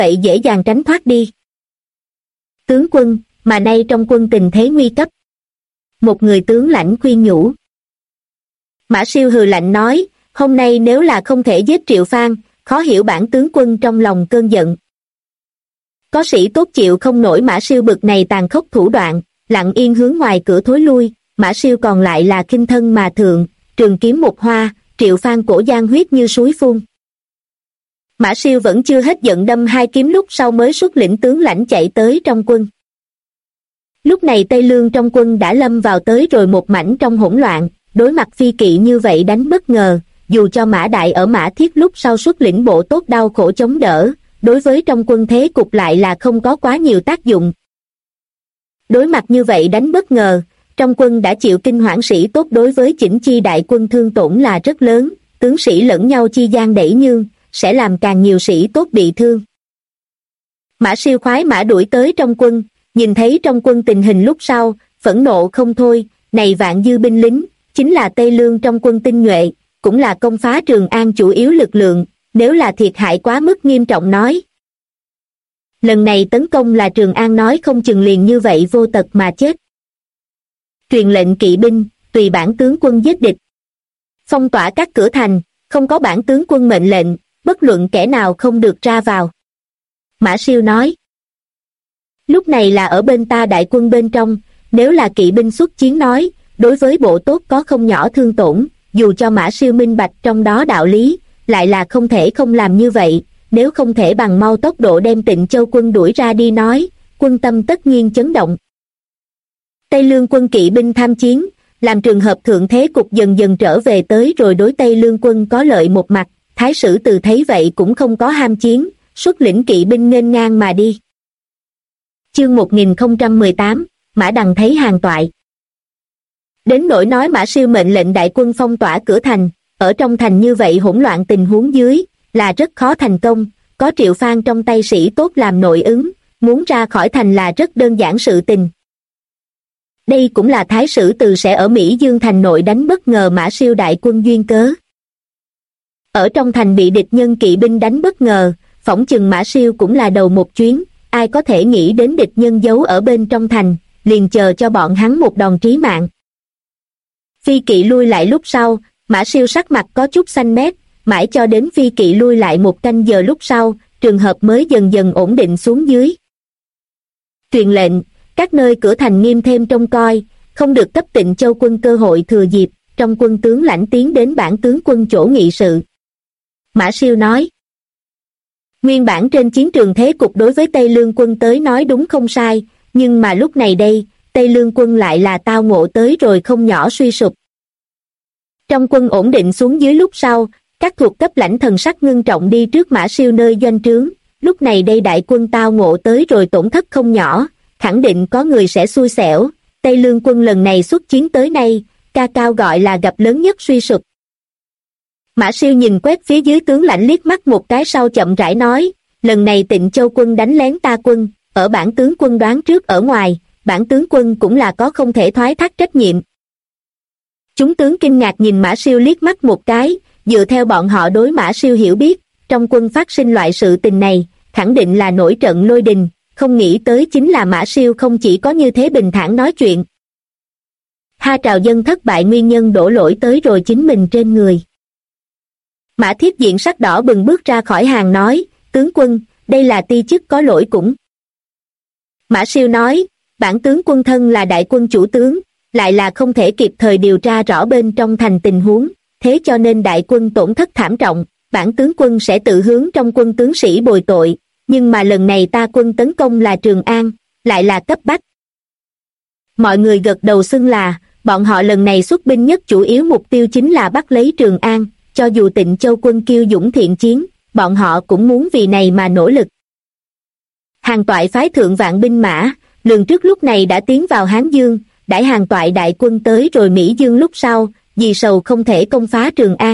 vậy dễ dàng tránh thoát đi. Tướng quân, mà nay trong quân tình thế nguy cấp. Một người tướng lãnh khuyên nhủ. Mã Siêu hừ lạnh nói, hôm nay nếu là không thể giết Triệu Phan, khó hiểu bản tướng quân trong lòng cơn giận. Có sĩ tốt chịu không nổi Mã Siêu bực này tàn khốc thủ đoạn, lặng yên hướng ngoài cửa thối lui. Mã Siêu còn lại là khinh thân mà thượng, trường kiếm một hoa, Triệu Phan cổ giang huyết như suối phun. Mã Siêu vẫn chưa hết giận đâm hai kiếm, lúc sau mới xuất lĩnh tướng lãnh chạy tới trong quân. Lúc này Tây Lương trong quân đã lâm vào tới rồi một mảnh trong hỗn loạn, đối mặt phi kỵ như vậy đánh bất ngờ, dù cho Mã Đại ở Mã Thiết lúc sau xuất lĩnh bộ tốt đau khổ chống đỡ, đối với trong quân thế cục lại là không có quá nhiều tác dụng. Đối mặt như vậy đánh bất ngờ, trong quân đã chịu kinh hoảng, sĩ tốt đối với chỉnh chi đại quân thương tổn là rất lớn, tướng sĩ lẫn nhau chi gian đẩy nhường, sẽ làm càng nhiều sĩ tốt bị thương. Mã Siêu khoái mã đuổi tới trong quân, nhìn thấy trong quân tình hình lúc sau, phẫn nộ không thôi, này vạn dư binh lính, chính là Tây Lương trong quân tinh nhuệ, cũng là công phá Trường An chủ yếu lực lượng, nếu là thiệt hại quá mức nghiêm trọng nói. Lần này tấn công là Trường An nói không chừng liền như vậy vô tật mà chết. Truyền lệnh kỵ binh, tùy bản tướng quân giết địch. Phong tỏa các cửa thành, không có bản tướng quân mệnh lệnh, bất luận kẻ nào không được ra vào. Mã Siêu nói. Lúc này là ở bên ta đại quân bên trong, nếu là kỵ binh xuất chiến nói, đối với bộ tốt có không nhỏ thương tổn, dù cho Mã Siêu minh bạch trong đó đạo lý, lại là không thể không làm như vậy, nếu không thể bằng mau tốc độ đem Tịnh Châu quân đuổi ra đi nói, quân tâm tất nhiên chấn động. Tây Lương quân kỵ binh tham chiến, làm trường hợp thượng thế cục dần dần trở về tới rồi đối Tây Lương quân có lợi một mặt, Thái Sử Từ thấy vậy cũng không có ham chiến, xuất lĩnh kỵ binh nghênh ngang mà đi. Chương 1018, Mã Đằng thấy hàng toại. Đến nỗi nói Mã Siêu mệnh lệnh đại quân phong tỏa cửa thành, ở trong thành như vậy hỗn loạn tình huống dưới, là rất khó thành công, có Triệu Phan trong tay sĩ tốt làm nội ứng, muốn ra khỏi thành là rất đơn giản sự tình. Đây cũng là Thái Sử Từ sẽ ở Mỹ Dương thành nội đánh bất ngờ Mã Siêu đại quân duyên cớ. Ở trong thành bị địch nhân kỵ binh đánh bất ngờ, phỏng chừng Mã Siêu cũng là đầu một chuyến, ai có thể nghĩ đến địch nhân giấu ở bên trong thành, liền chờ cho bọn hắn một đòn trí mạng. Phi kỵ lui lại lúc sau, Mã Siêu sắc mặt có chút xanh mét, mãi cho đến phi kỵ lui lại một canh giờ lúc sau, trường hợp mới dần dần ổn định xuống dưới. Truyền lệnh, các nơi cửa thành nghiêm thêm trông coi, không được cấp Tịnh Châu quân cơ hội thừa dịp, trong quân tướng lãnh tiến đến bản tướng quân chỗ nghị sự. Mã Siêu nói. Nguyên bản trên chiến trường thế cục đối với Tây Lương quân tới nói đúng không sai, nhưng mà lúc này đây, Tây Lương quân lại là tao ngộ tới rồi không nhỏ suy sụp. Trong quân ổn định xuống dưới lúc sau, các thuộc cấp lãnh thần sắc ngưng trọng đi trước Mã Siêu nơi doanh trướng, lúc này đây đại quân tao ngộ tới rồi tổn thất không nhỏ, khẳng định có người sẽ xui xẻo, Tây Lương quân lần này xuất chiến tới nay, ca cao gọi là gặp lớn nhất suy sụp. Mã Siêu nhìn quét phía dưới tướng lãnh liếc mắt một cái sau chậm rãi nói, lần này Tịnh Châu quân đánh lén ta quân, ở bản tướng quân đoán trước ở ngoài, bản tướng quân cũng là có không thể thoái thác trách nhiệm. Chúng tướng kinh ngạc nhìn Mã Siêu liếc mắt một cái, dựa theo bọn họ đối Mã Siêu hiểu biết, trong quân phát sinh loại sự tình này, khẳng định là nổi trận lôi đình, không nghĩ tới chính là Mã Siêu không chỉ có như thế bình thản nói chuyện. Ha Trào Dân thất bại nguyên nhân đổ lỗi tới rồi chính mình trên người. Mã Thiết diện sắc đỏ bừng bước ra khỏi hàng nói, tướng quân, đây là ti chức có lỗi cũng. Mã Siêu nói, bản tướng quân thân là đại quân chủ tướng, lại là không thể kịp thời điều tra rõ bên trong thành tình huống, thế cho nên đại quân tổn thất thảm trọng, bản tướng quân sẽ tự hướng trong quân tướng sĩ bồi tội, nhưng mà lần này ta quân tấn công là Trường An, lại là cấp bách. Mọi người gật đầu xưng là, bọn họ lần này xuất binh nhất chủ yếu mục tiêu chính là bắt lấy Trường An, cho dù Tịnh Châu quân kiêu dũng thiện chiến, bọn họ cũng muốn vì này mà nỗ lực. Hàng toại phái thượng vạn binh mã, lường trước lúc này đã tiến vào Hán Dương, đãi hàng toại đại quân tới rồi Mỹ Dương lúc sau, vì sầu không thể công phá Trường An.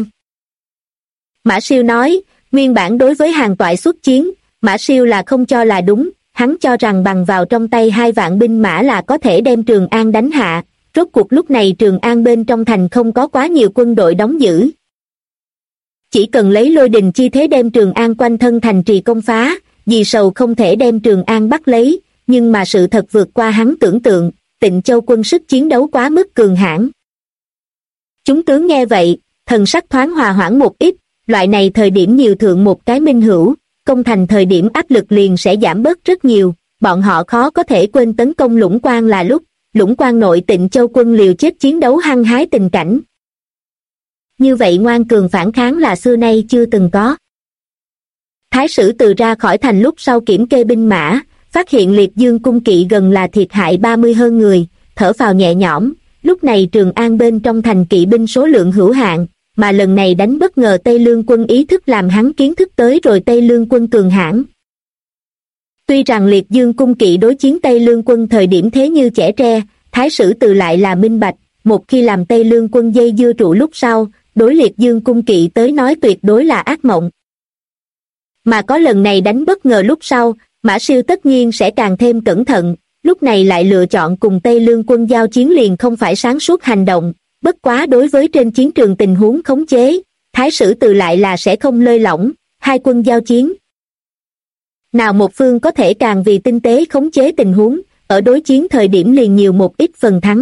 Mã Siêu nói, nguyên bản đối với hàng toại xuất chiến, Mã Siêu là không cho là đúng, hắn cho rằng bằng vào trong tay 2 vạn binh mã là có thể đem Trường An đánh hạ, rốt cuộc lúc này Trường An bên trong thành không có quá nhiều quân đội đóng giữ. Chỉ cần lấy lôi đình chi thế đem Trường An quanh thân thành trì công phá, Dì Sầu không thể đem Trường An bắt lấy, nhưng mà sự thật vượt qua hắn tưởng tượng, Tịnh Châu quân sức chiến đấu quá mức cường hãn. Chúng tướng nghe vậy, thần sắc thoáng hòa hoãn một ít, loại này thời điểm nhiều thượng một cái minh hữu, công thành thời điểm áp lực liền sẽ giảm bớt rất nhiều, bọn họ khó có thể quên tấn công Lũng Quan là lúc, Lũng Quan nội Tịnh Châu quân liều chết chiến đấu hăng hái tình cảnh. Như vậy ngoan cường phản kháng là xưa nay chưa từng có. Thái sử từ ra khỏi thành lúc sau kiểm kê binh mã, phát hiện Liệt Dương cung kỵ gần là thiệt hại 30 hơn người, thở phào nhẹ nhõm, lúc này Trường An bên trong thành kỵ binh số lượng hữu hạn, mà lần này đánh bất ngờ Tây Lương quân ý thức làm hắn kiến thức tới rồi Tây Lương quân cường hãn. Tuy rằng Liệt Dương cung kỵ đối chiến Tây Lương quân thời điểm thế như chẻ tre, Thái sử từ lại là minh bạch, một khi làm Tây Lương quân dây dưa trụ lúc sau, đối Liệt Dương cung kỵ tới nói tuyệt đối là ác mộng. Mà có lần này đánh bất ngờ lúc sau, Mã Siêu tất nhiên sẽ càng thêm cẩn thận, lúc này lại lựa chọn cùng Tây Lương quân giao chiến liền không phải sáng suốt hành động, bất quá đối với trên chiến trường tình huống khống chế, Thái sử từ lại là sẽ không lơi lỏng, hai quân giao chiến. Nào một phương có thể càng vì tinh tế khống chế tình huống, ở đối chiến thời điểm liền nhiều một ít phần thắng.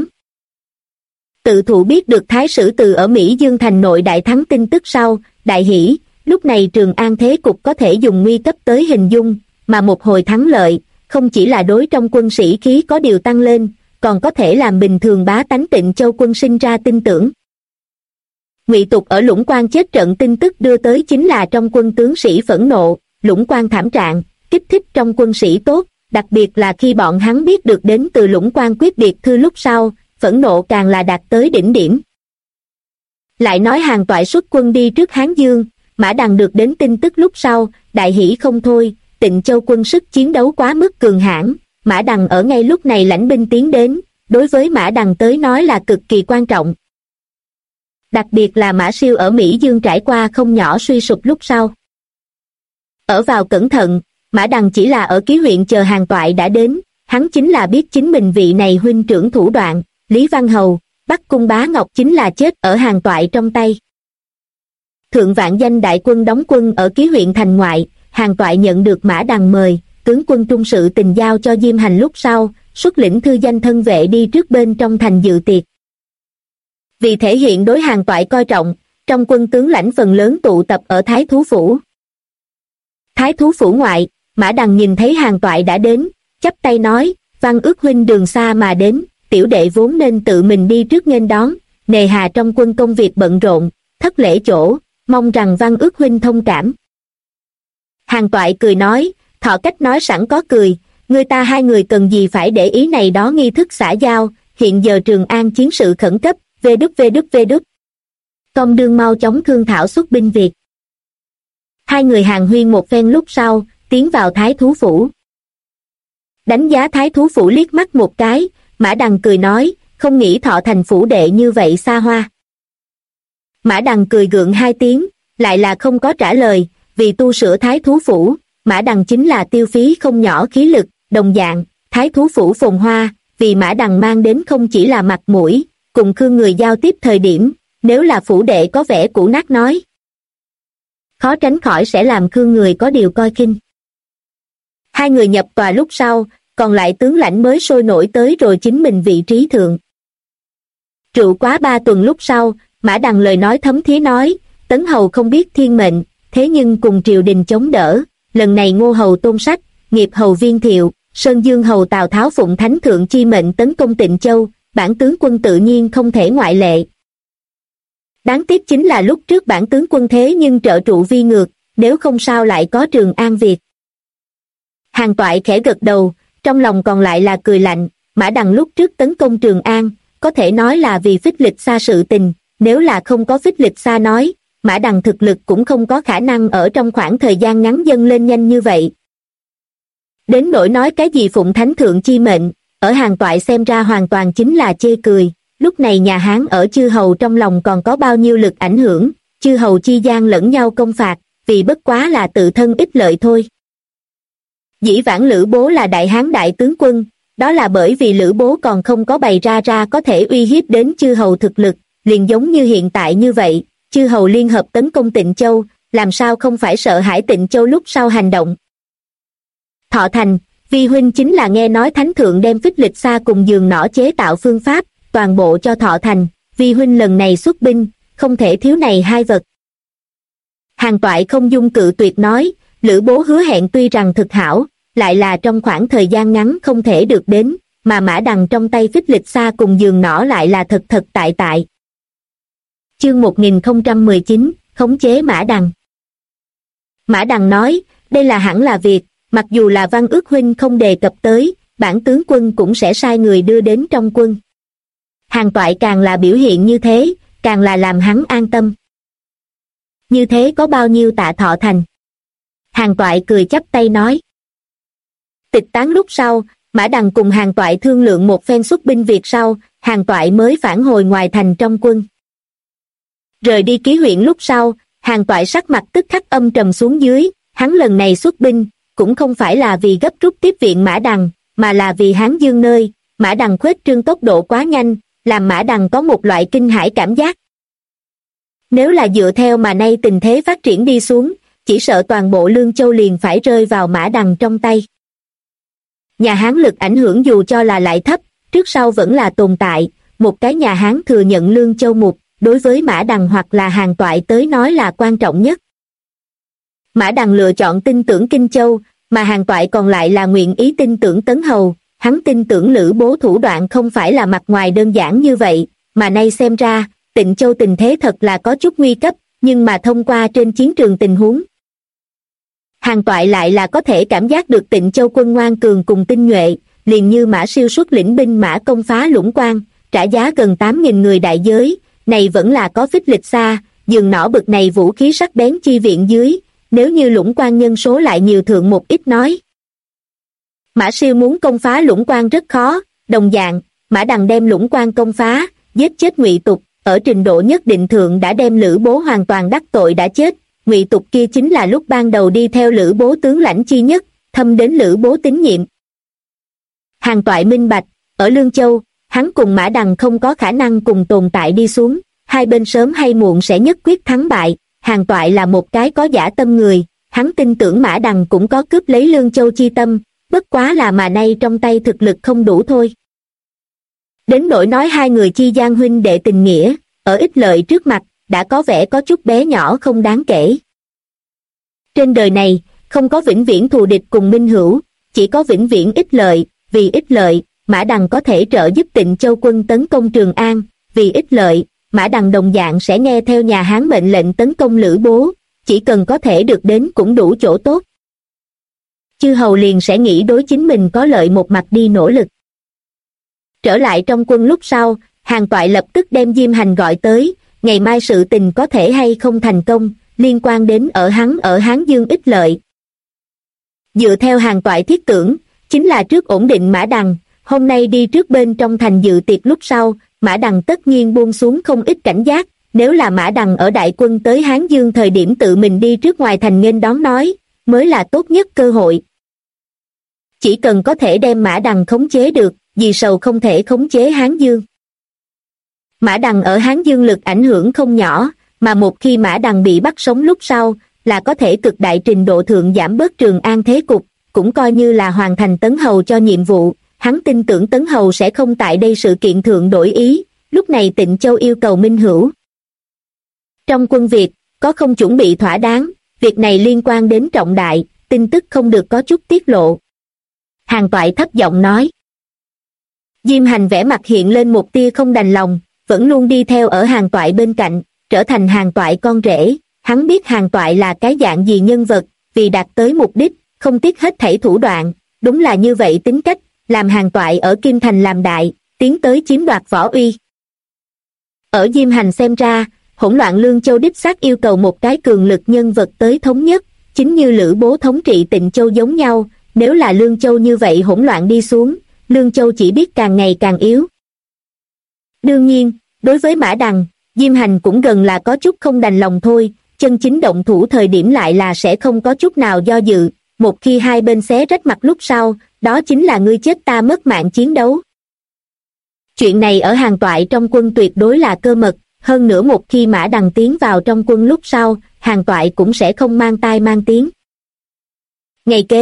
Tự thụ biết được Thái sử từ ở Mỹ Dương thành nội đại thắng tin tức sau, đại hỷ, lúc này Trường An thế cục có thể dùng nguy cấp tới hình dung, mà một hồi thắng lợi, không chỉ là đối trong quân sĩ khí có điều tăng lên, còn có thể làm bình thường bá tánh Tịnh Châu quân sinh ra tin tưởng. Ngụy Tục ở Lũng Quan chết trận tin tức đưa tới chính là trong quân tướng sĩ phẫn nộ, Lũng Quan thảm trạng, kích thích trong quân sĩ tốt, đặc biệt là khi bọn hắn biết được đến từ Lũng Quan quyết biệt thư lúc sau, phẫn nộ càng là đạt tới đỉnh điểm. Lại nói Hàn Toại xuất quân đi trước Hán Dương, Mã Đằng được đến tin tức lúc sau, đại hỷ không thôi, Tịnh Châu quân sức chiến đấu quá mức cường hãn, Mã Đằng ở ngay lúc này lãnh binh tiến đến, đối với Mã Đằng tới nói là cực kỳ quan trọng. Đặc biệt là Mã Siêu ở Mỹ Dương trải qua không nhỏ suy sụp lúc sau. Ở vào cẩn thận, Mã Đằng chỉ là ở ký huyện chờ Hàn Toại đã đến, hắn chính là biết chính mình vị này huynh trưởng thủ đoạn, Lý Văn Hầu, Bắc Cung Bá Ngọc chính là chết ở Hàn Toại trong tay. Thượng Vạn Danh đại quân đóng quân ở ký huyện thành ngoại, Hàn Toại nhận được Mã Đằng mời, tướng quân trung sự tình giao cho Diêm Hành lúc sau, xuất lĩnh thư danh thân vệ đi trước bên trong thành dự tiệc. Vì thể hiện đối Hàn Toại coi trọng, trong quân tướng lãnh phần lớn tụ tập ở Thái Thú Phủ. Thái Thú Phủ ngoại, Mã Đằng nhìn thấy Hàn Toại đã đến, chắp tay nói, Văn Ước huynh đường xa mà đến, tiểu đệ vốn nên tự mình đi trước nghênh đón, nề hà trong quân công việc bận rộn, thất lễ chỗ, mong rằng Văn Ước huynh thông cảm. Hàn Toại cười nói, thọ cách nói sẵn có cười, người ta hai người cần gì phải để ý này đó nghi thức xã giao, hiện giờ Trường An chiến sự khẩn cấp, vê đúc. Công đương mau chóng thương thảo xuất binh việc. Hai người hàn huyên một phen lúc sau, tiến vào Thái Thú Phủ. Đánh giá Thái Thú Phủ liếc mắt một cái, Mã Đằng cười nói, không nghĩ Thọ thành phủ đệ như vậy xa hoa. Mã Đằng cười gượng hai tiếng, lại là không có trả lời, vì tu sửa Thái Thú Phủ, Mã Đằng chính là tiêu phí không nhỏ khí lực, đồng dạng, Thái Thú Phủ phồn hoa, vì Mã Đằng mang đến không chỉ là mặt mũi, cùng khương người giao tiếp thời điểm, nếu là phủ đệ có vẻ cũ nát nói. Khó tránh khỏi sẽ làm khương người có điều coi khinh. Hai người nhập tòa lúc sau, còn lại tướng lãnh mới sôi nổi tới rồi chính mình vị trí thượng. Trụ quá 3 tuần lúc sau, Mã Đằng lời nói thấm thía nói, Tấn Hầu không biết thiên mệnh, thế nhưng cùng triều đình chống đỡ, lần này Ngô Hầu Tôn Sách, Nghiệp Hầu Viên Thiệu, Sơn Dương Hầu Tào Tháo phụng thánh thượng chi mệnh tấn công Tịnh Châu, bản tướng quân tự nhiên không thể ngoại lệ. Đáng tiếc chính là lúc trước bản tướng quân thế nhưng trợ trụ vi ngược, nếu không sao lại có Trường An việc. Hàn Toại khẽ gật đầu, trong lòng còn lại là cười lạnh, Mã Đằng lúc trước tấn công Trường An, có thể nói là vì phích lịch xa sự tình, nếu là không có phích lịch xa nói, Mã Đằng thực lực cũng không có khả năng ở trong khoảng thời gian ngắn dâng lên nhanh như vậy. Đến nỗi nói cái gì phụng thánh thượng chi mệnh, ở Hàn Toại xem ra hoàn toàn chính là chê cười, lúc này nhà Hán ở chư hầu trong lòng còn có bao nhiêu lực ảnh hưởng, chư hầu chi gian lẫn nhau công phạt, vì bất quá là tự thân ích lợi thôi. Dĩ vãng Lữ Bố là đại Hán đại tướng quân, đó là bởi vì Lữ Bố còn không có bày ra có thể uy hiếp đến chư hầu thực lực, liền giống như hiện tại như vậy, chư hầu liên hợp tấn công Tịnh Châu, làm sao không phải sợ hãi Tịnh Châu lúc sau hành động. Thọ Thành, vi huynh chính là nghe nói thánh thượng đem phích lịch xa cùng giường nỏ chế tạo phương pháp, toàn bộ cho Thọ Thành, vi huynh lần này xuất binh, không thể thiếu này hai vật. Hàn Toại không dung cự tuyệt nói, Lữ Bố hứa hẹn tuy rằng thực hảo, lại là trong khoảng thời gian ngắn không thể được đến, mà Mã Đằng trong tay phích lịch xa cùng giường nỏ lại là thật thật tại tại. Chương 1019, khống chế Mã Đằng. Mã Đằng nói, đây là hẳn là việc, mặc dù là Văn Ước huynh không đề cập tới, bản tướng quân cũng sẽ sai người đưa đến trong quân. Hàn Toại càng là biểu hiện như thế, càng là làm hắn an tâm. Như thế có bao nhiêu tạ Thọ Thành? Hàn Toại cười chắp tay nói. Tịch tán lúc sau, Mã Đằng cùng Hàn Toại thương lượng một phen xuất binh việc sau, Hàn Toại mới phản hồi ngoài thành trong quân. Rời đi ký huyện lúc sau, Hàn Toại sắc mặt tức khắc âm trầm xuống dưới, hắn lần này xuất binh, cũng không phải là vì gấp rút tiếp viện Mã Đằng, mà là vì Hán Dương nơi, Mã Đằng khuếch trương tốc độ quá nhanh, làm Mã Đằng có một loại kinh hãi cảm giác. Nếu là dựa theo mà nay tình thế phát triển đi xuống, chỉ sợ toàn bộ Lương Châu liền phải rơi vào Mã Đằng trong tay. Nhà Hán lực ảnh hưởng dù cho là lại thấp, trước sau vẫn là tồn tại, một cái nhà Hán thừa nhận Lương Châu mục, đối với Mã Đằng hoặc là Hàn Toại tới nói là quan trọng nhất. Mã Đằng lựa chọn tin tưởng Kinh Châu, mà Hàn Toại còn lại là nguyện ý tin tưởng Tấn Hầu, hắn tin tưởng Lữ Bố thủ đoạn không phải là mặt ngoài đơn giản như vậy, mà nay xem ra, Tịnh Châu tình thế thật là có chút nguy cấp, nhưng mà thông qua trên chiến trường tình huống. Hàn Toại lại là có thể cảm giác được Tịnh Châu quân ngoan cường cùng tinh nhuệ, liền như Mã Siêu xuất lĩnh binh mã công phá Lũng Quan, trả giá gần 8.000 người đại giới, này vẫn là có phích lịch xa, giường nỏ bực này vũ khí sắc bén chi viện dưới, nếu như Lũng Quan nhân số lại nhiều thượng một ít nói. Mã Siêu muốn công phá Lũng Quan rất khó, đồng dạng, Mã Đằng đem Lũng Quan công phá, giết chết Ngụy Tục, ở trình độ nhất định thượng đã đem Lữ Bố hoàn toàn đắc tội đã chết, Ngụy Tục kia chính là lúc ban đầu đi theo Lữ Bố tướng lãnh chi nhất, thâm đến Lữ Bố tín nhiệm. Hàn Toại minh bạch, ở Lương Châu, hắn cùng Mã Đằng không có khả năng cùng tồn tại đi xuống, hai bên sớm hay muộn sẽ nhất quyết thắng bại. Hàn Toại là một cái có dã tâm người, hắn tin tưởng Mã Đằng cũng có cướp lấy Lương Châu chi tâm, bất quá là mà nay trong tay thực lực không đủ thôi. Đến nỗi nói hai người chi gian huynh đệ tình nghĩa, ở ích lợi trước mặt, đã có vẻ có chút bé nhỏ không đáng kể. Trên đời này, không có vĩnh viễn thù địch cùng minh hữu, chỉ có vĩnh viễn ích lợi, vì ích lợi, Mã Đằng có thể trợ giúp Tịnh Châu quân tấn công Trường An, vì ích lợi, Mã Đằng đồng dạng sẽ nghe theo nhà Hán mệnh lệnh tấn công Lữ Bố, chỉ cần có thể được đến cũng đủ chỗ tốt. Chư hầu liền sẽ nghĩ đối chính mình có lợi một mặt đi nỗ lực. Trở lại trong quân lúc sau, Hàn Toại lập tức đem Diêm Hành gọi tới, ngày mai sự tình có thể hay không thành công, liên quan đến ở Hán Dương ích lợi. Dựa theo Hàn Toại thiết tưởng, chính là trước ổn định Mã Đằng, hôm nay đi trước bên trong thành dự tiệc lúc sau, Mã Đằng tất nhiên buông xuống không ít cảnh giác, nếu là Mã Đằng ở đại quân tới Hán Dương thời điểm tự mình đi trước ngoài thành nghênh đón nói, mới là tốt nhất cơ hội. Chỉ cần có thể đem Mã Đằng khống chế được, vì sầu không thể khống chế Hán Dương. Mã Đằng ở Hán Dương lực ảnh hưởng không nhỏ, mà một khi Mã Đằng bị bắt sống lúc sau, là có thể cực đại trình độ thượng giảm bớt Trường An thế cục, cũng coi như là hoàn thành Tấn Hầu cho nhiệm vụ. Hắn tin tưởng Tấn Hầu sẽ không tại đây sự kiện thượng đổi ý, lúc này Tịnh Châu yêu cầu minh hữu. Trong quân Việt, có không chuẩn bị thỏa đáng, việc này liên quan đến trọng đại, tin tức không được có chút tiết lộ. Hàn Toại thấp giọng nói. Diêm Hành vẻ mặt hiện lên một tia không đành lòng, vẫn luôn đi theo ở Hàn Toại bên cạnh, trở thành Hàn Toại con rể, hắn biết Hàn Toại là cái dạng gì nhân vật, vì đạt tới mục đích, không tiếc hết thảy thủ đoạn, đúng là như vậy tính cách, làm Hàn Toại ở Kim Thành làm đại, tiến tới chiếm đoạt võ uy. Ở Diêm Hành xem ra, hỗn loạn Lương Châu đích xác yêu cầu một cái cường lực nhân vật tới thống nhất, chính như Lữ Bố thống trị Tịnh Châu giống nhau, nếu là Lương Châu như vậy hỗn loạn đi xuống, Lương Châu chỉ biết càng ngày càng yếu. Đương nhiên, đối với Mã Đằng, Diêm Hành cũng gần là có chút không đành lòng thôi, chân chính động thủ thời điểm lại là sẽ không có chút nào do dự, một khi hai bên xé rách mặt lúc sau, đó chính là ngươi chết ta mất mạng chiến đấu. Chuyện này ở Hàn Toại trong quân tuyệt đối là cơ mật, hơn nữa một khi Mã Đằng tiến vào trong quân lúc sau, Hàn Toại cũng sẽ không mang tai mang tiếng. Ngày kế,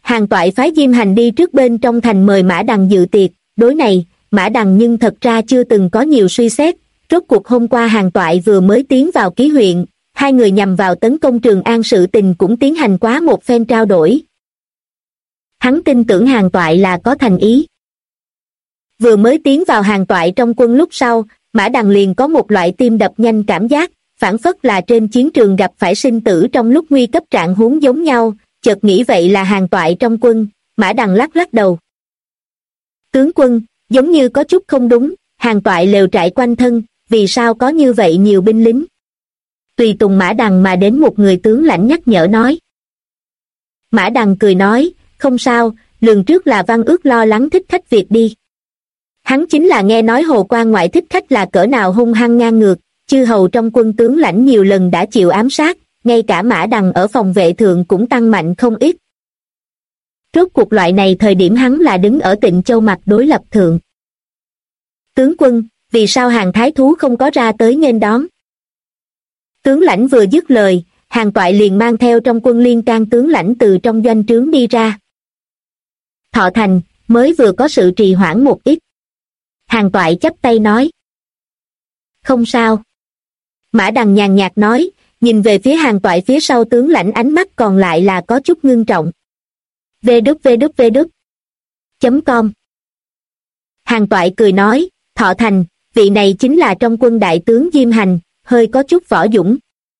Hàn Toại phái Diêm Hành đi trước bên trong thành mời Mã Đằng dự tiệc, đối này, Mã Đằng nhưng thật ra chưa từng có nhiều suy xét, rốt cuộc hôm qua Hàn Toại vừa mới tiến vào ký huyện, hai người nhằm vào tấn công Trường An sự tình cũng tiến hành quá một phen trao đổi. Hắn tin tưởng Hàn Toại là có thành ý. Vừa mới tiến vào Hàn Toại trong quân lúc sau, Mã Đằng liền có một loại tim đập nhanh cảm giác, phảng phất là trên chiến trường gặp phải sinh tử trong lúc nguy cấp trạng huống giống nhau, chợt nghĩ vậy là Hàn Toại trong quân, Mã Đằng lắc lắc đầu. Tướng quân, giống như có chút không đúng, Hàn Toại lều trại quanh thân, vì sao có như vậy nhiều binh lính? Tùy tùng Mã Đằng mà đến một người tướng lãnh nhắc nhở nói. Mã Đằng cười nói, không sao, lường trước là Văn Ước lo lắng Thích Khách việc đi. Hắn chính là nghe nói Hồ Quan ngoại Thích Khách là cỡ nào hung hăng ngang ngược, chư hầu trong quân tướng lãnh nhiều lần đã chịu ám sát, ngay cả Mã Đằng ở phòng vệ thượng cũng tăng mạnh không ít. Rốt cuộc loại này thời điểm hắn là đứng ở Tịnh Châu mặt đối lập thượng. Tướng quân, vì sao Hàn Thái Thú không có ra tới nghênh đón? Tướng lãnh vừa dứt lời, Hàn Toại liền mang theo trong quân liên can tướng lãnh từ trong doanh trướng đi ra. Thọ Thành, mới vừa có sự trì hoãn một ít. Hàn Toại chắp tay nói. Không sao. Mã Đằng nhàn nhạt nói, nhìn về phía Hàn Toại phía sau tướng lãnh ánh mắt còn lại là có chút ngưng trọng. vđvđvđ.com Hàn Toại cười nói, Thọ Thành, vị này chính là trong quân đại tướng Diêm Hành, hơi có chút võ dũng.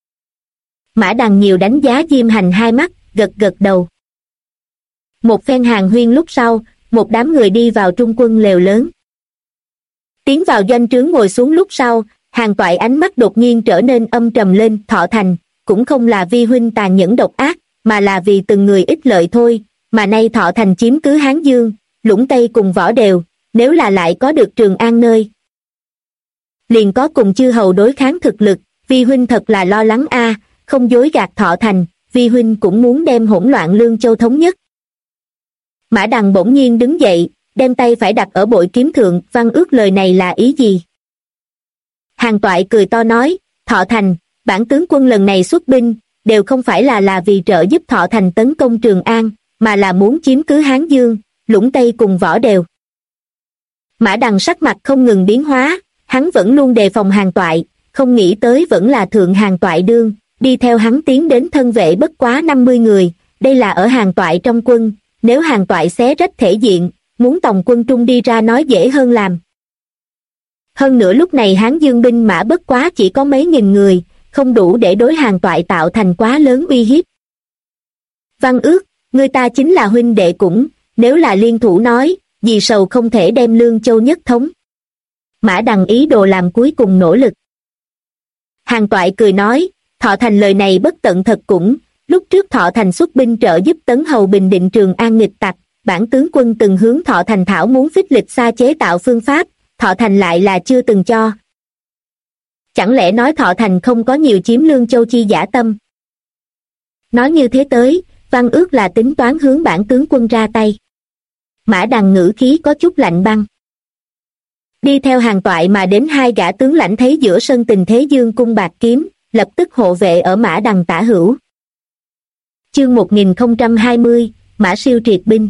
Mã Đằng nhiều đánh giá Diêm Hành hai mắt, gật gật đầu. Một phen hàn huyên lúc sau, một đám người đi vào trung quân lều lớn. Tiến vào doanh trướng ngồi xuống lúc sau, Hàn Toại ánh mắt đột nhiên trở nên âm trầm lên. Thọ Thành, cũng không là vi huynh tàn nhẫn độc ác, mà là vì từng người ích lợi thôi, mà nay Thọ Thành chiếm cứ Hán Dương, Lũng Tây cùng Võ Đều, nếu là lại có được Trường An nơi liền có cùng chư hầu đối kháng thực lực, vi huynh thật là lo lắng a. Không dối gạt Thọ Thành, vi huynh cũng muốn đem hỗn loạn Lương Châu thống nhất. Mã Đằng bỗng nhiên đứng dậy, đem tay phải đặt ở bội kiếm thượng. Văn Ước lời này là ý gì? Hàn Toại cười to nói, Thọ Thành, bản tướng quân lần này xuất binh, đều không phải là vì trợ giúp Thọ Thành tấn công Trường An, mà là muốn chiếm cứ Hán Dương, Lũng Tây cùng Võ Đều. Mã Đằng sắc mặt không ngừng biến hóa, hắn vẫn luôn đề phòng Hàn Toại, không nghĩ tới vẫn là thượng Hàn Toại đương, đi theo hắn tiến đến thân vệ bất quá 50 người, đây là ở Hàn Toại trong quân, nếu Hàn Toại xé rách thể diện, muốn tòng quân trung đi ra nói dễ hơn làm. Hơn nữa lúc này Hán Dương binh mã bất quá chỉ có mấy nghìn người, không đủ để đối Hàn Toại tạo thành quá lớn uy hiếp. Văn Ước, người ta chính là huynh đệ cũng, nếu là liên thủ nói, vì sầu không thể đem Lương Châu nhất thống. Mã Đằng ý đồ làm cuối cùng nỗ lực. Hàn Toại cười nói, Thọ Thành lời này bất tận thật cũng, lúc trước Thọ Thành xuất binh trợ giúp Tấn Hầu bình định Trường An nghịch tặc, bản tướng quân từng hướng Thọ Thành thảo muốn phích lịch xa chế tạo phương pháp, Thọ Thành lại là chưa từng cho. Chẳng lẽ nói Thọ Thành không có nhiều chiếm Lương Châu chi dã tâm? Nói như thế tới, Văn Ước là tính toán hướng bản tướng quân ra tay. Mã Đằng ngữ khí có chút lạnh băng. Đi theo Hàn Toại mà đến hai gã tướng lãnh thấy giữa sân tình thế dương cung bạc kiếm, lập tức hộ vệ ở Mã Đằng tả hữu. Chương 1020, Mã Siêu triệt binh.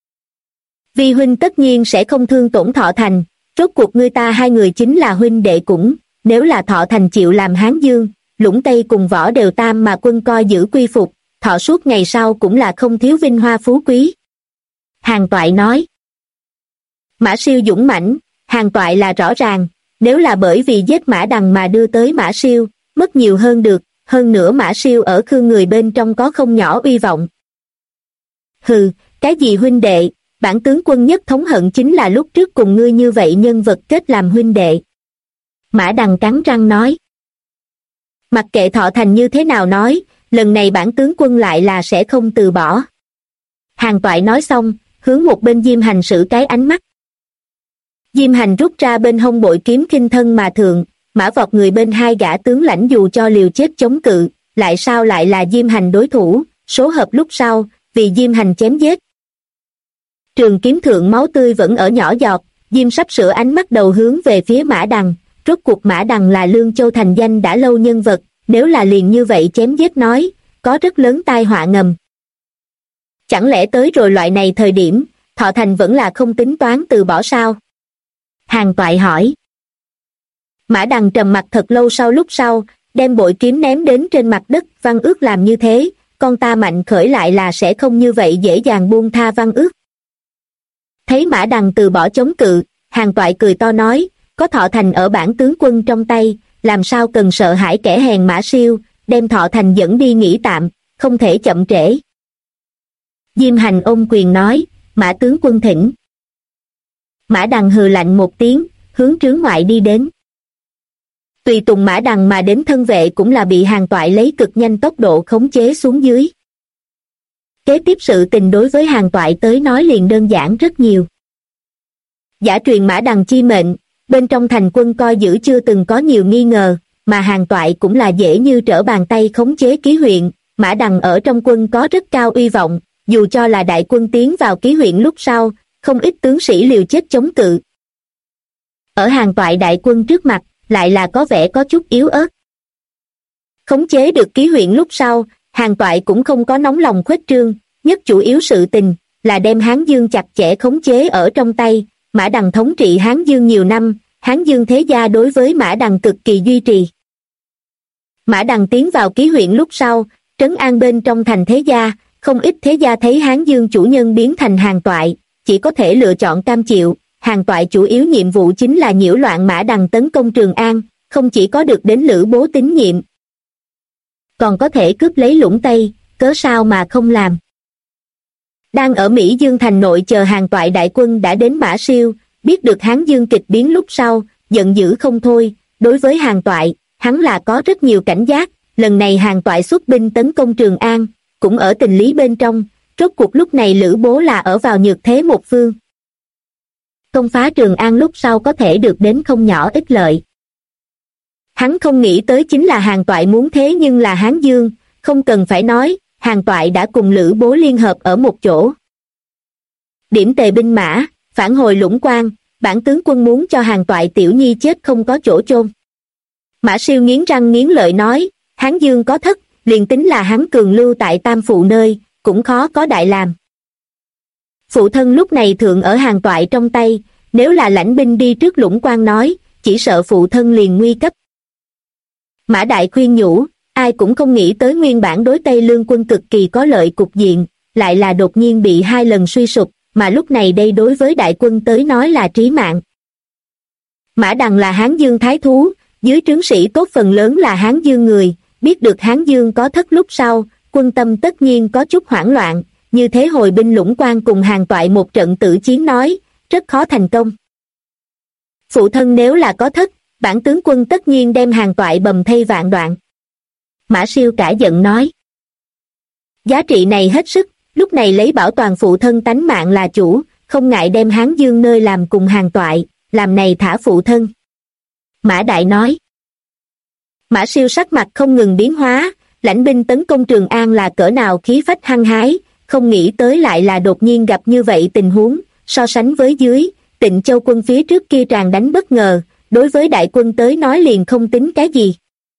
Vi huynh tất nhiên sẽ không thương tổn Thọ Thành, rốt cuộc ngươi ta hai người chính là huynh đệ cũng, nếu là Thọ Thành chịu làm Hán Dương, Lũng Tây cùng Võ Đều tam mà quân coi giữ quy phục, Thọ suốt ngày sau cũng là không thiếu vinh hoa phú quý. Hàn Toại nói. Mã Siêu dũng mãnh, Hàn Toại là rõ ràng, nếu là bởi vì giết Mã Đằng mà đưa tới Mã Siêu, mất nhiều hơn được, hơn nữa Mã Siêu ở khương người bên trong có không nhỏ uy vọng. Hừ, cái gì huynh đệ, bản tướng quân nhất thống hận chính là lúc trước cùng ngươi như vậy nhân vật kết làm huynh đệ. Mã Đằng cắn răng nói. Mặc kệ Thọ Thành như thế nào nói, lần này bản tướng quân lại là sẽ không từ bỏ. Hàn Toại nói xong, hướng một bên Diêm Hành sử cái ánh mắt. Diêm Hành rút ra bên hông bội kiếm khinh thân mà thượng, mã vọt người bên hai gã tướng lãnh dù cho liều chết chống cự, lại sao lại là Diêm Hành đối thủ, số hợp lúc sau, vì Diêm Hành chém giết. Trường kiếm thượng máu tươi vẫn ở nhỏ giọt, Diêm sắp sửa ánh mắt đầu hướng về phía Mã Đằng, rốt cuộc Mã Đằng là Lương Châu thành danh đã lâu nhân vật, nếu là liền như vậy chém giết nói, có rất lớn tai họa ngầm. Chẳng lẽ tới rồi loại này thời điểm, Thọ Thành vẫn là không tính toán từ bỏ sao? Hàn Toại hỏi. Mã Đằng trầm mặt thật lâu lúc sau, đem bội kiếm ném đến trên mặt đất. Văn Ước làm như thế, con ta Mạnh Khởi lại là sẽ không như vậy dễ dàng buông tha Văn Ước. Thấy Mã Đằng từ bỏ chống cự, Hàn Toại cười to nói, có Thọ Thành ở bản tướng quân trong tay, làm sao cần sợ hãi kẻ hèn Mã Siêu, đem Thọ Thành dẫn đi nghỉ tạm, không thể chậm trễ. Diêm Hành ôm quyền nói, Mã tướng quân thỉnh. Mã Đằng hừ lạnh một tiếng, hướng trướng ngoại đi đến. Tùy tùng Mã Đằng mà đến thân vệ cũng là bị Hàn Toại lấy cực nhanh tốc độ khống chế xuống dưới. Kế tiếp sự tình đối với Hàn Toại tới nói liền đơn giản rất nhiều. Giả truyền Mã Đằng chi mệnh, bên trong thành quân coi giữ chưa từng có nhiều nghi ngờ, mà Hàn Toại cũng là dễ như trở bàn tay khống chế ký huyện. Mã Đằng ở trong quân có rất cao uy vọng, dù cho là đại quân tiến vào ký huyện lúc sau, không ít tướng sĩ liều chết chống cự. Ở Hàn Toại đại quân trước mặt, lại là có vẻ có chút yếu ớt. Khống chế được ký huyện lúc sau, Hàn Toại cũng không có nóng lòng khuếch trương, nhất chủ yếu sự tình là đem Hán Dương chặt chẽ khống chế ở trong tay. Mã Đằng thống trị Hán Dương nhiều năm, Hán Dương thế gia đối với Mã Đằng cực kỳ duy trì. Mã Đằng tiến vào ký huyện lúc sau, trấn an bên trong thành thế gia, không ít thế gia thấy Hán Dương chủ nhân biến thành Hàn Toại, chỉ có thể lựa chọn cam chịu. Hàn Toại chủ yếu nhiệm vụ chính là nhiễu loạn Mã Đằng tấn công Trường An, không chỉ có được đến Lữ Bố tín nhiệm, còn có thể cướp lấy Lũng Tây, cớ sao mà không làm. Đang ở Mỹ Dương thành nội chờ Hàn Toại đại quân đã đến Mã Siêu, biết được Hán Dương kịch biến lúc sau, giận dữ không thôi. Đối với Hàn Toại, hắn là có rất nhiều cảnh giác. Lần này Hàn Toại xuất binh tấn công Trường An, cũng ở tình lý bên trong. Rốt cuộc lúc này Lữ Bố là ở vào nhược thế một phương. Công phá Trường An lúc sau có thể được đến không nhỏ ích lợi. Hắn không nghĩ tới chính là Hàn Toại muốn thế nhưng là Hán Dương, không cần phải nói, Hàn Toại đã cùng Lữ Bố liên hợp ở một chỗ. Điểm tề binh mã, phản hồi Lũng Quan, bản tướng quân muốn cho Hàn Toại tiểu nhi chết không có chỗ chôn. Mã Siêu nghiến răng nghiến lợi nói, Hán Dương có thất, liền tính là hắn cường lưu tại Tam Phụ nơi, cũng khó có đại làm. Phụ thân lúc này thượng ở Hàn Toại trong tay, nếu là lãnh binh đi trước Lũng Quan nói, chỉ sợ phụ thân liền nguy cấp. Mã Đại khuyên nhủ, ai cũng không nghĩ tới nguyên bản đối Tây Lương quân cực kỳ có lợi cục diện, lại là đột nhiên bị 2 lần suy sụp, mà lúc này đây đối với đại quân tới nói là trí mạng. Mã Đằng là Hán Dương thái thú, dưới trướng sĩ tốt phần lớn là Hán Dương người, biết được Hán Dương có thất lúc sau, quân tâm tất nhiên có chút hoảng loạn, như thế hồi binh Lũng Quan cùng Hàn Toại một trận tử chiến nói, rất khó thành công. Phụ thân nếu là có thất, bản tướng quân tất nhiên đem Hàn Toại bầm thây vạn đoạn. Mã Siêu cả giận nói. Giá trị này hết sức, lúc này lấy bảo toàn phụ thân tánh mạng là chủ, không ngại đem Hán Dương nơi làm cùng Hàn Toại, làm này thả phụ thân. Mã Đại nói. Mã Siêu sắc mặt không ngừng biến hóa, lãnh binh tấn công Trường An là cỡ nào khí phách hăng hái, không nghĩ tới lại là đột nhiên gặp như vậy tình huống, so sánh với dưới, Tịnh Châu quân phía trước kia tràn đánh bất ngờ, đối với đại quân tới nói liền không tính cái gì.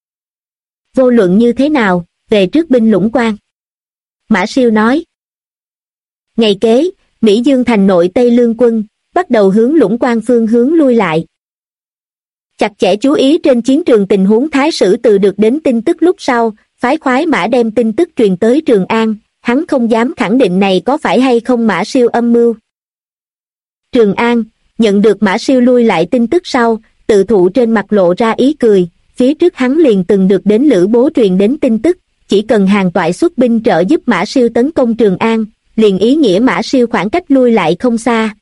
Vô luận như thế nào, về trước binh Lũng Quan. Mã Siêu nói. Ngày kế, Mỹ Dương thành nội Tây Lương quân, bắt đầu hướng Lũng Quan phương hướng lui lại. Chặt chẽ chú ý trên chiến trường tình huống Thái Sử Từ được đến tin tức lúc sau, phái khoái mã đem tin tức truyền tới Trường An, hắn không dám khẳng định này có phải hay không Mã Siêu âm mưu. Trường An, nhận được Mã Siêu lui lại tin tức sau, tự thụ trên mặt lộ ra ý cười, phía trước hắn liền từng được đến Lữ Bố truyền đến tin tức, chỉ cần Hàn Toại xuất binh trợ giúp Mã Siêu tấn công Trường An, liền ý nghĩa Mã Siêu khoảng cách lui lại không xa.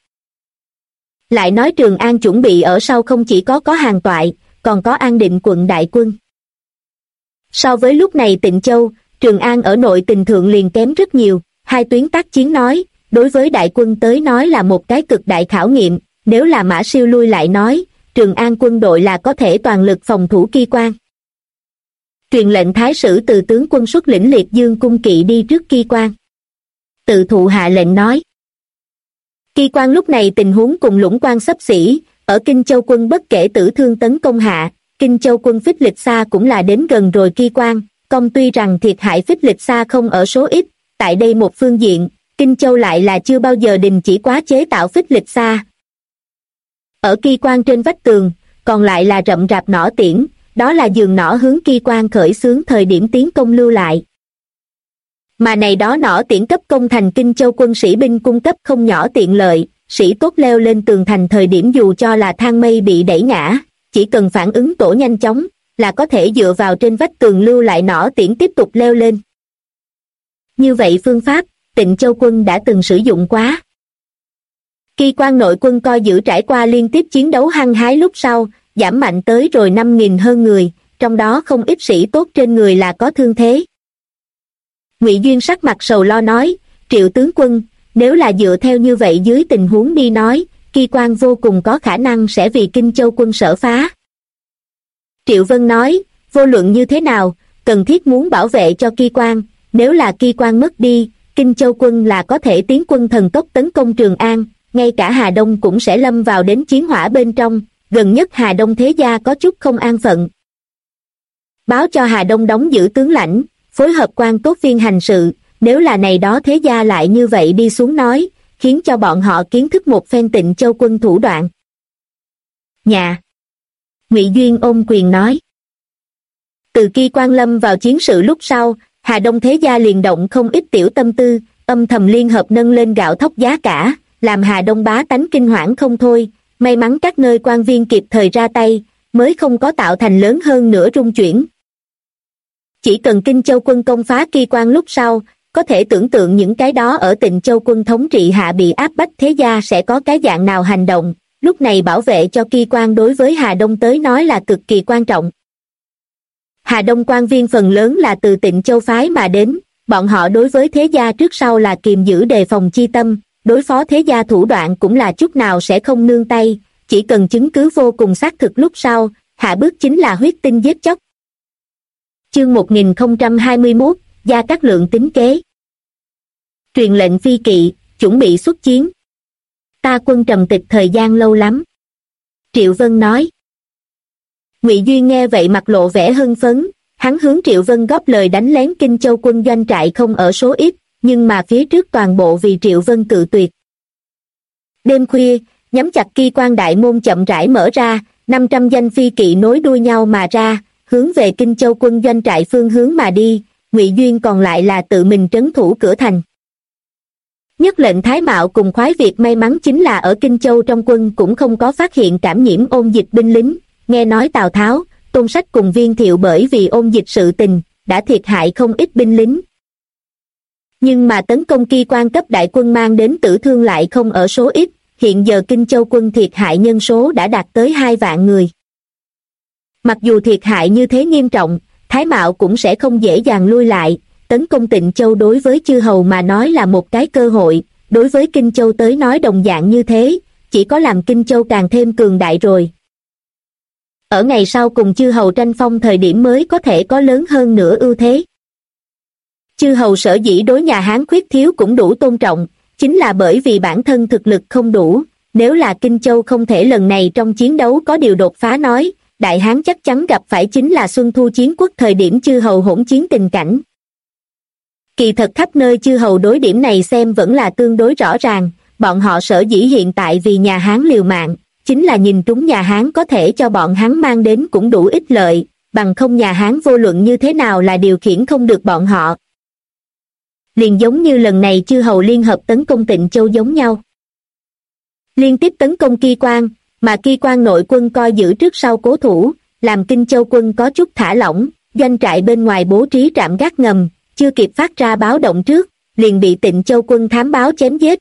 Lại nói Trường An chuẩn bị ở sau không chỉ có Hàn Toại, còn có An Định quận đại quân. So với lúc này Tịnh Châu, Trường An ở nội tình thượng liền kém rất nhiều, 2 tuyến tác chiến nói, đối với đại quân tới nói là một cái cực đại khảo nghiệm, nếu là Mã Siêu lui lại nói, Trường An quân đội là có thể toàn lực phòng thủ Ki Quan. Truyền lệnh Thái Sử Từ tướng quân xuất lĩnh Liệt Dương cung kỵ đi trước Ki Quan. Tự thụ hạ lệnh nói. Ki Quan lúc này tình huống cùng Lũng Quan xấp xỉ, ở Kinh Châu quân bất kể tử thương tấn công hạ, Kinh Châu quân Phích Lịch Sa cũng là đến gần rồi Ki Quan, công tuy rằng thiệt hại Phích Lịch Sa không ở số ít, tại đây một phương diện, Kinh Châu lại là chưa bao giờ đình chỉ quá chế tạo phích lịch xa. Ở kỳ quan trên vách tường, còn lại là rậm rạp nỏ tiễn, đó là giường nỏ hướng kỳ quan khởi xướng thời điểm tiến công lưu lại. Mà này đó nỏ tiễn cấp công thành Kinh Châu quân sĩ binh cung cấp không nhỏ tiện lợi, sĩ tốt leo lên tường thành thời điểm dù cho là thang mây bị đẩy ngã, chỉ cần phản ứng tổ nhanh chóng, là có thể dựa vào trên vách tường lưu lại nỏ tiễn tiếp tục leo lên. Như vậy phương pháp, Tịnh Châu quân đã từng sử dụng quá. Kỳ quan nội quân coi giữ trải qua liên tiếp chiến đấu hăng hái lúc sau, giảm mạnh tới rồi 5.000 hơn người, trong đó không ít sĩ tốt trên người là có thương thế. Ngụy Duyên sắc mặt sầu lo nói, Triệu tướng quân, nếu là dựa theo như vậy dưới tình huống đi nói, Kỳ quan vô cùng có khả năng sẽ vì Kinh Châu quân sở phá. Triệu Vân nói, vô luận như thế nào, cần thiết muốn bảo vệ cho Kỳ quan, nếu là Kỳ quan mất đi, Kinh Châu quân là có thể tiến quân thần tốc tấn công Trường An, ngay cả Hà Đông cũng sẽ lâm vào đến chiến hỏa bên trong, gần nhất Hà Đông thế gia có chút không an phận. Báo cho Hà Đông đóng giữ tướng lãnh, phối hợp quan tốt viên hành sự, nếu là này đó thế gia lại như vậy đi xuống nói, khiến cho bọn họ kiến thức một phen Tịnh Châu quân thủ đoạn. Nhà. Ngụy Duyên ôm quyền nói. Từ khi Quan Lâm vào chiến sự lúc sau, Hà Đông thế gia liền động không ít tiểu tâm tư, âm thầm liên hợp nâng lên gạo thóc giá cả, làm Hà Đông bá tánh kinh hoảng không thôi, may mắn các nơi quan viên kịp thời ra tay, mới không có tạo thành lớn hơn nữa rung chuyển. Chỉ cần Kinh Châu quân công phá Kỳ quan lúc sau, có thể tưởng tượng những cái đó ở Tịnh Châu quân thống trị hạ bị áp bách thế gia sẽ có cái dạng nào hành động, lúc này bảo vệ cho Kỳ quan đối với Hà Đông tới nói là cực kỳ quan trọng. Hà Đông quan viên phần lớn là từ Tịnh Châu phái mà đến, bọn họ đối với thế gia trước sau là kiềm giữ đề phòng chi tâm, đối phó thế gia thủ đoạn cũng là chút nào sẽ không nương tay, chỉ cần chứng cứ vô cùng xác thực lúc sau, hạ bước chính là huyết tinh giết chóc. Chương 1021, Gia Cát Lượng tính kế. Truyền lệnh phi kỵ, chuẩn bị xuất chiến. Ta quân trầm tịch thời gian lâu lắm. Triệu Vân nói. Ngụy Duyên nghe vậy mặt lộ vẻ hưng phấn, hắn hướng Triệu Vân góp lời đánh lén Kinh Châu quân doanh trại không ở số ít, nhưng mà phía trước toàn bộ vì Triệu Vân cự tuyệt. Đêm khuya, nhắm chặt Kỳ quan đại môn chậm rãi mở ra, 500 danh phi kỵ nối đuôi nhau mà ra, hướng về Kinh Châu quân doanh trại phương hướng mà đi, Ngụy Duyên còn lại là tự mình trấn thủ cửa thành. Nhất lệnh Thái Mạo cùng Khoái Việt may mắn chính là ở Kinh Châu trong quân cũng không có phát hiện cảm nhiễm ôn dịch binh lính, nghe nói Tào Tháo, Tôn Sách cùng Viên Thiệu bởi vì ôn dịch sự tình, đã thiệt hại không ít binh lính. Nhưng mà tấn công Kỳ quan cấp đại quân mang đến tử thương lại không ở số ít, hiện giờ Kinh Châu quân thiệt hại nhân số đã đạt tới 2 vạn người. Mặc dù thiệt hại như thế nghiêm trọng, Thái Mạo cũng sẽ không dễ dàng lui lại, tấn công Tịnh Châu đối với chư hầu mà nói là một cái cơ hội, đối với Kinh Châu tới nói đồng dạng như thế, chỉ có làm Kinh Châu càng thêm cường đại rồi. Ở ngày sau cùng chư hầu tranh phong thời điểm mới có thể có lớn hơn nữa ưu thế. Chư hầu sở dĩ đối nhà Hán khuyết thiếu cũng đủ tôn trọng, chính là bởi vì bản thân thực lực không đủ, nếu là Kinh Châu không thể lần này trong chiến đấu có điều đột phá nói, Đại Hán chắc chắn gặp phải chính là Xuân Thu Chiến Quốc thời điểm chư hầu hỗn chiến tình cảnh. Kỳ thật khắp nơi chư hầu đối điểm này xem vẫn là tương đối rõ ràng, bọn họ sở dĩ hiện tại vì nhà Hán liều mạng, chính là nhìn trúng nhà Hán có thể cho bọn hắn mang đến cũng đủ ích lợi, bằng không nhà Hán vô luận như thế nào là điều khiển không được bọn họ. Liền giống như lần này chư hầu liên hợp tấn công Tịnh Châu giống nhau. Liên tiếp tấn công Kỳ quan, mà Kỳ quan nội quân coi giữ trước sau cố thủ, làm Kinh Châu quân có chút thả lỏng, doanh trại bên ngoài bố trí trạm gác ngầm, chưa kịp phát ra báo động trước, liền bị Tịnh Châu quân thám báo chém giết.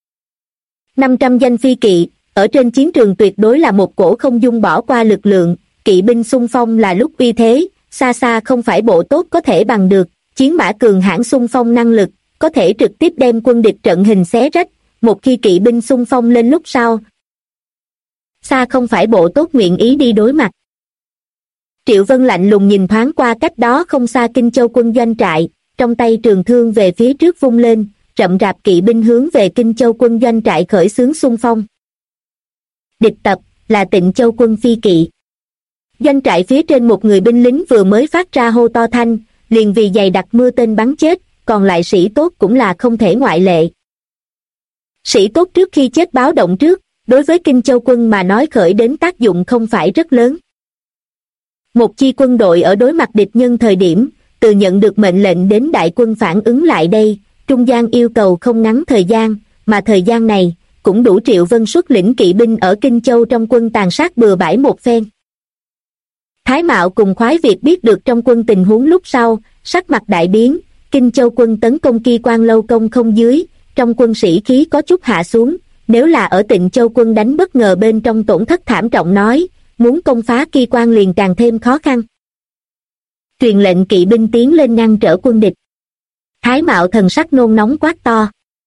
500 danh phi kỵ, ở trên chiến trường tuyệt đối là một cổ không dung bỏ qua lực lượng, kỵ binh xung phong là lúc uy thế, xa xa không phải bộ tốt có thể bằng được, chiến mã cường hãn xung phong năng lực, có thể trực tiếp đem quân địch trận hình xé rách, một khi kỵ binh xung phong lên lúc sau. Xa không phải bộ tốt nguyện ý đi đối mặt. Triệu Vân lạnh lùng nhìn thoáng qua cách đó không xa Kinh Châu quân doanh trại, trong tay trường thương về phía trước vung lên, rậm rạp kỵ binh hướng về Kinh Châu quân doanh trại khởi xướng xung phong. Địch tập là Tịnh Châu quân phi kỵ. Doanh trại phía trên một người binh lính vừa mới phát ra hô to thanh, liền vì dày đặc mưa tên bắn chết, còn lại sĩ tốt cũng là không thể ngoại lệ. Sĩ tốt trước khi chết báo động trước, đối với Kinh Châu quân mà nói khởi đến tác dụng không phải rất lớn. Một chi quân đội ở đối mặt địch nhân thời điểm, từ nhận được mệnh lệnh đến đại quân phản ứng lại đây, trung gian yêu cầu không ngắn thời gian, mà thời gian này, cũng đủ Triệu Vân xuất lĩnh kỵ binh ở Kinh Châu trong quân tàn sát bừa bãi một phen. Thái Mạo cùng Khoái Việt biết được trong quân tình huống lúc sau, sắc mặt đại biến, Kinh Châu quân tấn công Ki Quan lâu công không dưới, trong quân sĩ khí có chút hạ xuống, nếu là ở Tịnh Châu quân đánh bất ngờ bên trong tổn thất thảm trọng nói, muốn công phá Ki Quan liền càng thêm khó khăn. Truyền lệnh kỵ binh tiến lên ngăn trở quân địch. Thái Mạo thần sắc nôn nóng quát to.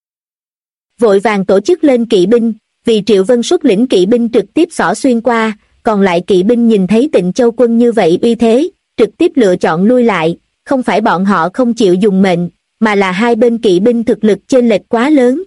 Vội vàng tổ chức lên kỵ binh, vì Triệu Vân xuất lĩnh kỵ binh trực tiếp xỏ xuyên qua, còn lại kỵ binh nhìn thấy Tịnh Châu quân như vậy uy thế, trực tiếp lựa chọn lui lại, không phải bọn họ không chịu dùng mệnh, mà là hai bên kỵ binh thực lực chênh lệch quá lớn.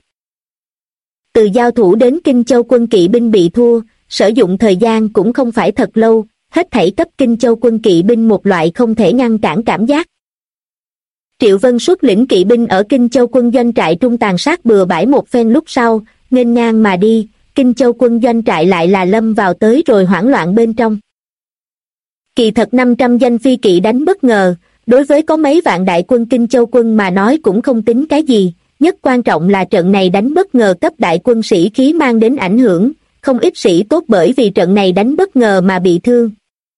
Từ giao thủ đến Kinh Châu quân kỵ binh bị thua, sử dụng thời gian cũng không phải thật lâu, hết thảy cấp Kinh Châu quân kỵ binh một loại không thể ngăn cản cảm giác. Triệu Vân xuất lĩnh kỵ binh ở Kinh Châu quân doanh trại trung tàn sát bừa bãi một phen lúc sau, nghênh ngang mà đi, Kinh Châu quân doanh trại lại là lâm vào tới rồi hoảng loạn bên trong. Kỳ thật 500 danh phi kỵ đánh bất ngờ, đối với có mấy vạn đại quân Kinh Châu quân mà nói cũng không tính cái gì, nhất quan trọng là trận này đánh bất ngờ cấp đại quân sĩ khí mang đến ảnh hưởng, không ít sĩ tốt bởi vì trận này đánh bất ngờ mà bị thương.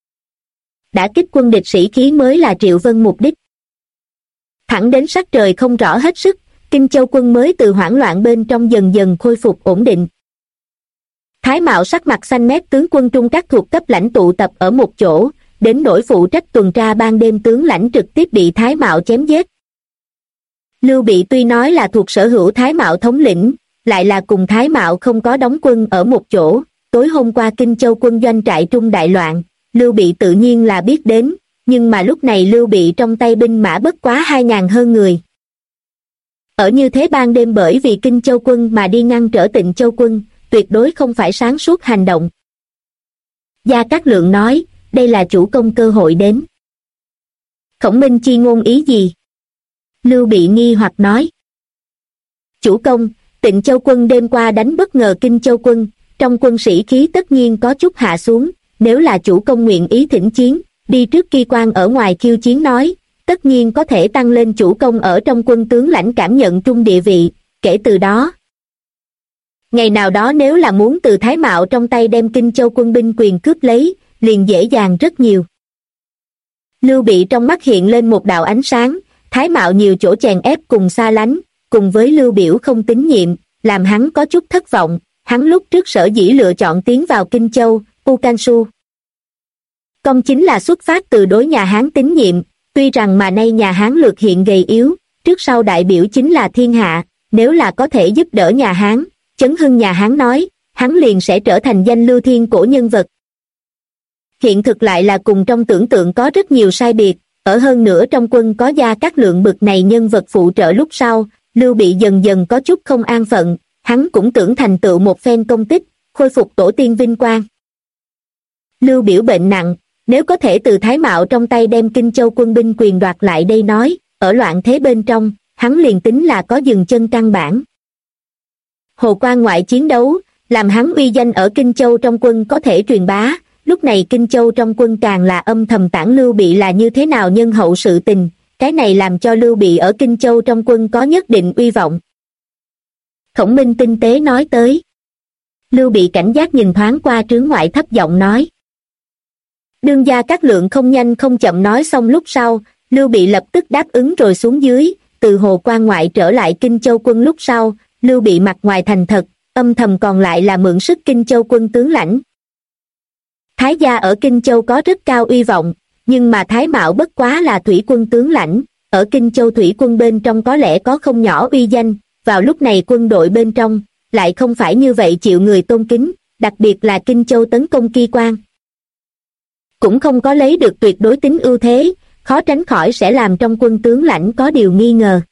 Đã kích quân địch sĩ khí mới là Triệu Vân mục đích. Thẳng đến sắc trời không rõ hết sức, Kinh Châu quân mới từ hoảng loạn bên trong dần dần khôi phục ổn định. Thái Mạo sắc mặt xanh mét tướng quân trung các thuộc cấp lãnh tụ tập ở một chỗ, đến nỗi phụ trách tuần tra ban đêm tướng lãnh trực tiếp bị Thái Mạo chém giết. Lưu Bị tuy nói là thuộc sở hữu Thái Mạo thống lĩnh, lại là cùng Thái Mạo không có đóng quân ở một chỗ, tối hôm qua Kinh Châu quân doanh trại trung đại loạn, Lưu Bị tự nhiên là biết đến, nhưng mà lúc này Lưu Bị trong tay binh mã bất quá 2.000 hơn người. Ở như thế ban đêm bởi vì Kinh Châu quân mà đi ngăn trở Tịnh Châu quân, tuyệt đối không phải sáng suốt hành động. Gia Cát Lượng nói, đây là chủ công cơ hội đến. Khổng Minh chi ngôn ý gì? Lưu Bị nghi hoặc nói. Chủ công, Tịnh Châu quân đêm qua đánh bất ngờ Kinh Châu quân, trong quân sĩ khí tất nhiên có chút hạ xuống, nếu là chủ công nguyện ý thỉnh chiến, đi trước Ki Quan ở ngoài khiêu chiến nói, tất nhiên có thể tăng lên chủ công ở trong quân tướng lãnh cảm nhận trung địa vị, kể từ đó. Ngày nào đó nếu là muốn từ Thái Mạo trong tay đem Kinh Châu quân binh quyền cướp lấy, liền dễ dàng rất nhiều. Lưu Bị trong mắt hiện lên một đạo ánh sáng, Thái Mạo nhiều chỗ chèn ép cùng xa lánh, cùng với Lưu Biểu không tín nhiệm, làm hắn có chút thất vọng, hắn lúc trước sở dĩ lựa chọn tiến vào Kinh Châu, U Can Su. Công chính là xuất phát từ đối nhà Hán tín nhiệm, tuy rằng mà nay nhà Hán lược hiện gầy yếu, trước sau đại biểu chính là thiên hạ, nếu là có thể giúp đỡ nhà Hán, chấn hưng nhà Hán nói, hắn liền sẽ trở thành danh lưu thiên cổ nhân vật. Hiện thực lại là cùng trong tưởng tượng có rất nhiều sai biệt, ở hơn nữa trong quân có Gia Cát Lượng bực này nhân vật phụ trợ lúc sau, Lưu Bị dần dần có chút không an phận, hắn cũng tưởng thành tựu một phen công tích, khôi phục tổ tiên vinh quang. Lưu Biểu bệnh nặng, nếu có thể từ Thái Mạo trong tay đem Kinh Châu quân binh quyền đoạt lại đây nói, ở loạn thế bên trong, hắn liền tính là có dừng chân căn bản. Hồ Quan ngoại chiến đấu, làm hắn uy danh ở Kinh Châu trong quân có thể truyền bá, lúc này Kinh Châu trong quân càng là âm thầm tản Lưu Bị là như thế nào nhân hậu sự tình, cái này làm cho Lưu Bị ở Kinh Châu trong quân có nhất định uy vọng. Khổng Minh tinh tế nói tới. Lưu Bị cảnh giác nhìn thoáng qua trướng ngoại thấp giọng nói. Đương Gia Cát Lượng không nhanh không chậm nói xong lúc sau, Lưu Bị lập tức đáp ứng rồi xuống dưới, từ Hồ Quan ngoại trở lại Kinh Châu quân lúc sau, Lưu Bị mặt ngoài thành thật, âm thầm còn lại là mượn sức Kinh Châu quân tướng lãnh. Thái gia ở Kinh Châu có rất cao uy vọng, nhưng mà Thái Mạo bất quá là thủy quân tướng lãnh, ở Kinh Châu thủy quân bên trong có lẽ có không nhỏ uy danh, vào lúc này quân đội bên trong, lại không phải như vậy chịu người tôn kính, đặc biệt là Kinh Châu tấn công Ki Quan. Cũng không có lấy được tuyệt đối tính ưu thế, khó tránh khỏi sẽ làm trong quân tướng lãnh có điều nghi ngờ.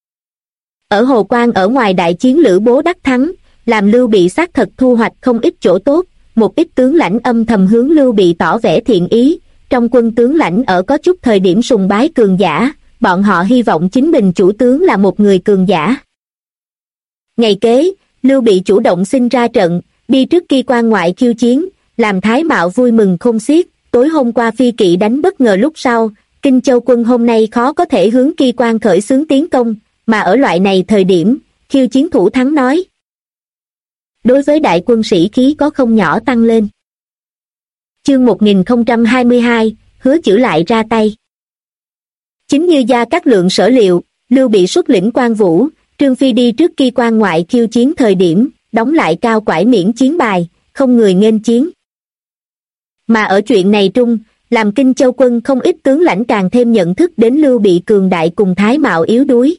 Ở Hồ Quan ở ngoài đại chiến Lữ Bố đắc thắng, làm Lưu Bị xác thật thu hoạch không ít chỗ tốt, một ít tướng lãnh âm thầm hướng Lưu Bị tỏ vẻ thiện ý, trong quân tướng lãnh ở có chút thời điểm sùng bái cường giả, bọn họ hy vọng chính mình chủ tướng là một người cường giả. Ngày kế, Lưu Bị chủ động xin ra trận, đi trước Ki Quan ngoại khiêu chiến, làm Thái Mạo vui mừng khôn xiết. Tối hôm qua phi kỵ đánh bất ngờ lúc sau, Kinh Châu quân hôm nay khó có thể hướng Ki Quan khởi xướng tiến công, mà ở loại này thời điểm, khiêu chiến thủ thắng nói. Đối với đại quân sĩ khí có không nhỏ tăng lên. Chương 1022, Hứa Chử lại ra tay. Chính như Gia Cát Lượng sở liệu, Lưu Bị xuất lĩnh Quan Vũ, Trương Phi đi trước Ki Quan ngoại khiêu chiến thời điểm, đóng lại cao quải miễn chiến bài, không người nghênh chiến. Mà ở chuyện này trung, làm Kinh Châu quân không ít tướng lãnh càng thêm nhận thức đến Lưu Bị cường đại cùng Thái Mạo yếu đuối.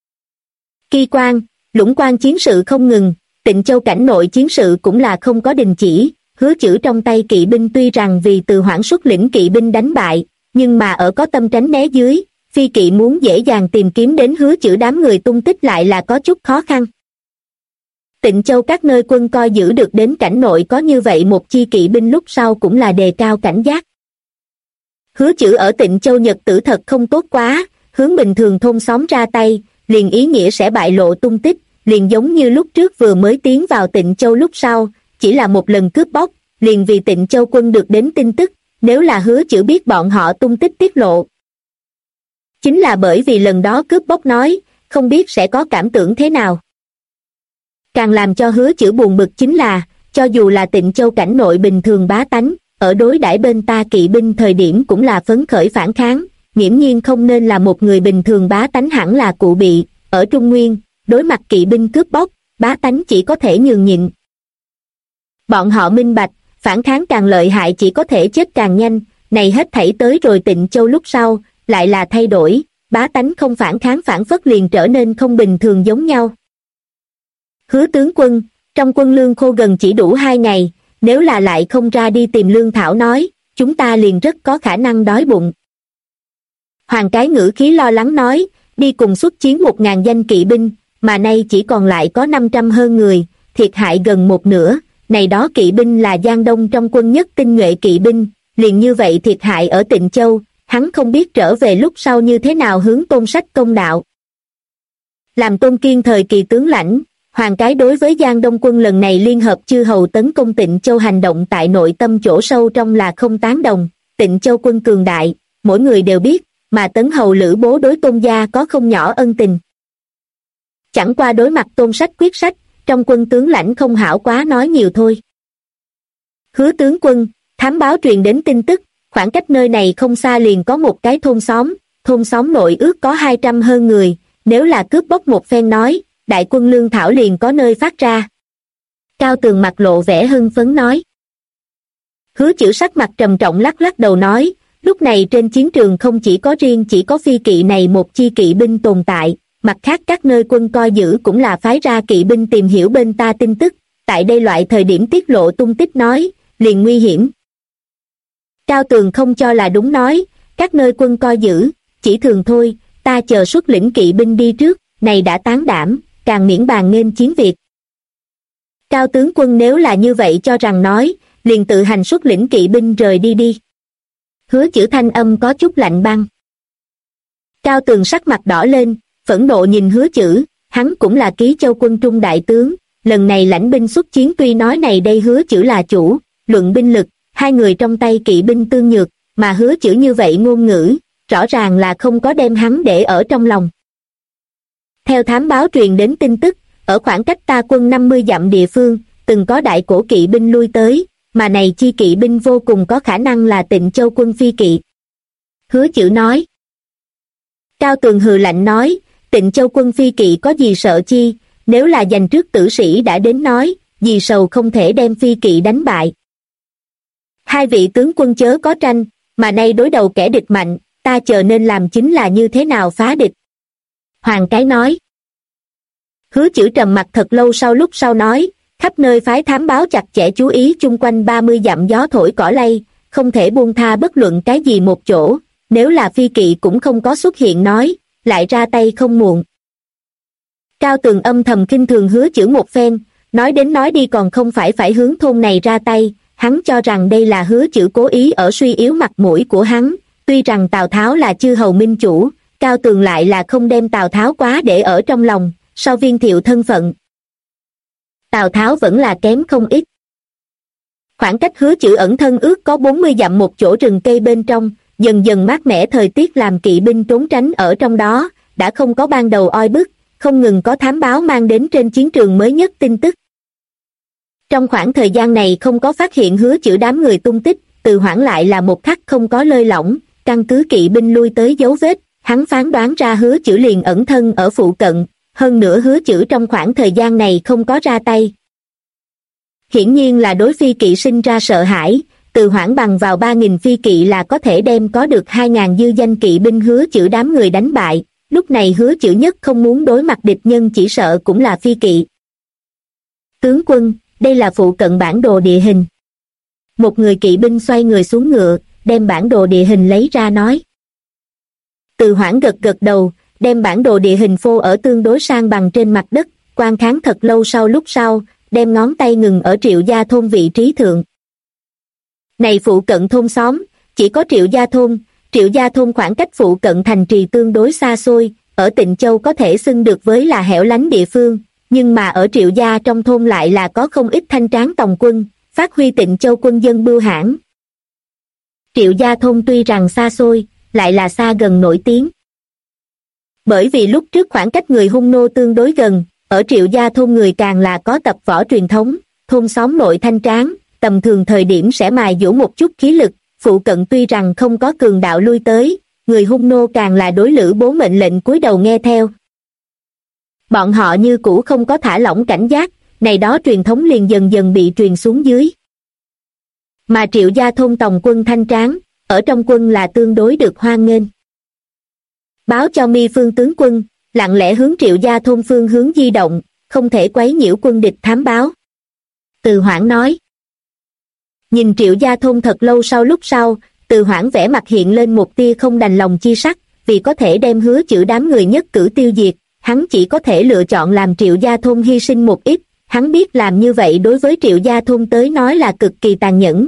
Ki Quan, Lũng Quan chiến sự không ngừng, Tịnh Châu cảnh nội chiến sự cũng là không có đình chỉ. Hứa Chử trong tay kỵ binh tuy rằng vì Từ Hoảng xuất lĩnh kỵ binh đánh bại, nhưng mà ở có tâm tránh né dưới, phi kỵ muốn dễ dàng tìm kiếm đến Hứa Chử đám người tung tích lại là có chút khó khăn. Tịnh Châu các nơi quân coi giữ được đến cảnh nội có như vậy một chi kỵ binh lúc sau cũng là đề cao cảnh giác. Hứa Chử ở Tịnh Châu Nhật tử thật không tốt quá, hướng bình thường thôn xóm ra tay, liền ý nghĩa sẽ bại lộ tung tích, liền giống như lúc trước vừa mới tiến vào Tịnh Châu lúc sau, chỉ là một lần cướp bóc, liền vì Tịnh Châu quân được đến tin tức, nếu là Hứa Chử biết bọn họ tung tích tiết lộ. Chính là bởi vì lần đó cướp bóc nói, không biết sẽ có cảm tưởng thế nào. Càng làm cho Hứa Chử buồn bực chính là, cho dù là Tịnh Châu cảnh nội bình thường bá tánh, ở đối đãi bên ta kỵ binh thời điểm cũng là phấn khởi phản kháng, nghiễm nhiên không nên là một người bình thường bá tánh hẳn là cụ bị, ở Trung Nguyên, đối mặt kỵ binh cướp bóc, bá tánh chỉ có thể nhường nhịn. Bọn họ minh bạch, phản kháng càng lợi hại chỉ có thể chết càng nhanh, này hết thảy tới rồi Tịnh Châu lúc sau, lại là thay đổi, bá tánh không phản kháng phản phất liền trở nên không bình thường giống nhau. Hứa tướng quân, trong quân lương khô gần chỉ đủ 2 ngày, nếu là lại không ra đi tìm lương thảo nói, chúng ta liền rất có khả năng đói bụng. Hoàng Cái ngữ khí lo lắng nói, đi cùng xuất chiến 1000 danh kỵ binh, mà nay chỉ còn lại có 500 hơn người, thiệt hại gần một nửa, này đó kỵ binh là Giang Đông trong quân nhất tinh nhuệ kỵ binh, liền như vậy thiệt hại ở Tịnh Châu, hắn không biết trở về lúc sau như thế nào hướng Tôn Sách công đạo. Làm Tôn Kiên thời kỳ tướng lãnh, Hoàng Cái đối với Giang Đông quân lần này liên hợp chư hầu tấn công Tịnh Châu hành động tại nội tâm chỗ sâu trong là không tán đồng, Tịnh Châu quân cường đại, mỗi người đều biết, mà Tấn hầu Lữ Bố đối Tôn gia có không nhỏ ân tình. Chẳng qua đối mặt Tôn Sách quyết sách, trong quân tướng lãnh không hảo quá nói nhiều thôi. Hứa tướng quân, thám báo truyền đến tin tức, khoảng cách nơi này không xa liền có một cái thôn xóm nội ước có 200 hơn người, nếu là cướp bóc một phen nói, đại quân lương thảo liền có nơi phát ra. Cao Tường mặt lộ vẻ hưng phấn nói. Hứa Chử sắc mặt trầm trọng lắc lắc đầu nói, lúc này trên chiến trường không chỉ có phi kỵ này một chi kỵ binh tồn tại, mặt khác các nơi quân coi giữ cũng là phái ra kỵ binh tìm hiểu bên ta tin tức, tại đây loại thời điểm tiết lộ tung tích nói, liền nguy hiểm. Cao Tường không cho là đúng nói, các nơi quân coi giữ, chỉ thường thôi, ta chờ xuất lĩnh kỵ binh đi trước, này đã tán đảm, càng miễn bàn nghênh chiến việc. Cao tướng quân nếu là như vậy cho rằng nói, liền tự hành xuất lĩnh kỵ binh rời đi đi. Hứa Chử thanh âm có chút lạnh băng. Cao Tường sắc mặt đỏ lên, phẫn nộ nhìn Hứa Chử, hắn cũng là Ký Châu quân trung đại tướng, lần này lãnh binh xuất chiến tuy nói này đây Hứa Chử là chủ, luận binh lực, hai người trong tay kỵ binh tương nhược, mà Hứa Chử như vậy ngôn ngữ, rõ ràng là không có đem hắn để ở trong lòng. Theo thám báo truyền đến tin tức, ở khoảng cách ta quân 50 dặm địa phương, từng có đại cổ kỵ binh lui tới, mà này chi kỵ binh vô cùng có khả năng là Tịnh Châu quân phi kỵ. Hứa Chử nói. Cao Tường hừ lạnh nói, Tịnh Châu quân phi kỵ có gì sợ chi, nếu là giành trước tử sĩ đã đến nói, vì sầu không thể đem phi kỵ đánh bại. Hai vị tướng quân chớ có tranh, mà nay đối đầu kẻ địch mạnh, ta chờ nên làm chính là như thế nào phá địch. Hoàng Cái nói. Hứa Chử trầm mặt thật lâu lúc sau nói, khắp nơi phái thám báo chặt chẽ chú ý chung quanh 30 dặm gió thổi cỏ lay, không thể buông tha bất luận cái gì một chỗ, nếu là phi kỵ cũng không có xuất hiện nói, lại ra tay không muộn. Cao Tường âm thầm khinh thường Hứa Chử một phen, nói đến nói đi còn không phải hướng thôn này ra tay, hắn cho rằng đây là Hứa Chử cố ý ở suy yếu mặt mũi của hắn, tuy rằng Tào Tháo là chư hầu minh chủ, Cao Tường lại là không đem Tào Tháo quá để ở trong lòng, so Viên Thiệu thân phận. Tào Tháo vẫn là kém không ít. Khoảng cách Hứa Chữ ẩn thân ước có 40 dặm một chỗ rừng cây bên trong, dần dần mát mẻ, thời tiết làm kỵ binh trốn tránh ở trong đó, đã không có ban đầu oi bức, không ngừng có thám báo mang đến trên chiến trường mới nhất tin tức. Trong khoảng thời gian này không có phát hiện Hứa Chữ đám người tung tích, Từ Hoảng lại là một khắc không có lơi lỏng, căn cứ kỵ binh lui tới dấu vết, hắn phán đoán ra Hứa Chữ liền ẩn thân ở phụ cận, hơn nữa Hứa Chữ trong khoảng thời gian này không có ra tay. Hiển nhiên là đối phi kỵ sinh ra sợ hãi, Từ Hoảng bằng vào 3.000 phi kỵ là có thể đem có được 2.000 dư danh kỵ binh Hứa Chữ đám người đánh bại, lúc này Hứa Chữ nhất không muốn đối mặt địch nhân chỉ sợ cũng là phi kỵ. Tướng quân, đây là phụ cận bản đồ địa hình. Một người kỵ binh xoay người xuống ngựa, đem bản đồ địa hình lấy ra nói. Từ Hoảng gật gật đầu, đem bản đồ địa hình phô ở tương đối sang bằng trên mặt đất, quan khán thật lâu lúc sau, đem ngón tay ngừng ở Triệu Gia thôn vị trí thượng. Này phụ cận thôn xóm, chỉ có Triệu Gia thôn khoảng cách phụ cận thành trì tương đối xa xôi, ở Tịnh Châu có thể xưng được với là hẻo lánh địa phương, nhưng mà ở Triệu Gia trong thôn lại là có không ít thanh tráng tòng quân, phát huy Tịnh Châu quân dân bưu hãn. Triệu Gia thôn tuy rằng xa xôi, lại là xa gần nổi tiếng. Bởi vì lúc trước khoảng cách người hung nô tương đối gần, ở Triệu Gia thôn người càng là có tập võ truyền thống, thôn xóm nội thanh tráng, tầm thường thời điểm sẽ mài dũa một chút khí lực, phụ cận tuy rằng không có cường đạo lui tới, người hung nô càng là đối Lữ Bố mệnh lệnh cúi đầu nghe theo. Bọn họ như cũ không có thả lỏng cảnh giác, này đó truyền thống liền dần dần bị truyền xuống dưới. Mà Triệu Gia thôn tòng quân thanh tráng, ở trong quân là tương đối được hoan nghênh. Báo cho Mi Phương tướng quân, lặng lẽ hướng Triệu Gia thôn phương hướng di động, không thể quấy nhiễu quân địch thám báo. Từ Hoảng nói. Nhìn Triệu Gia thôn thật lâu lúc sau, Từ Hoảng vẻ mặt hiện lên một tia không đành lòng chi sắc, vì có thể đem Hứa Chữ đám người nhất cử tiêu diệt, hắn chỉ có thể lựa chọn làm Triệu Gia thôn hy sinh một ít, hắn biết làm như vậy đối với Triệu Gia thôn tới nói là cực kỳ tàn nhẫn.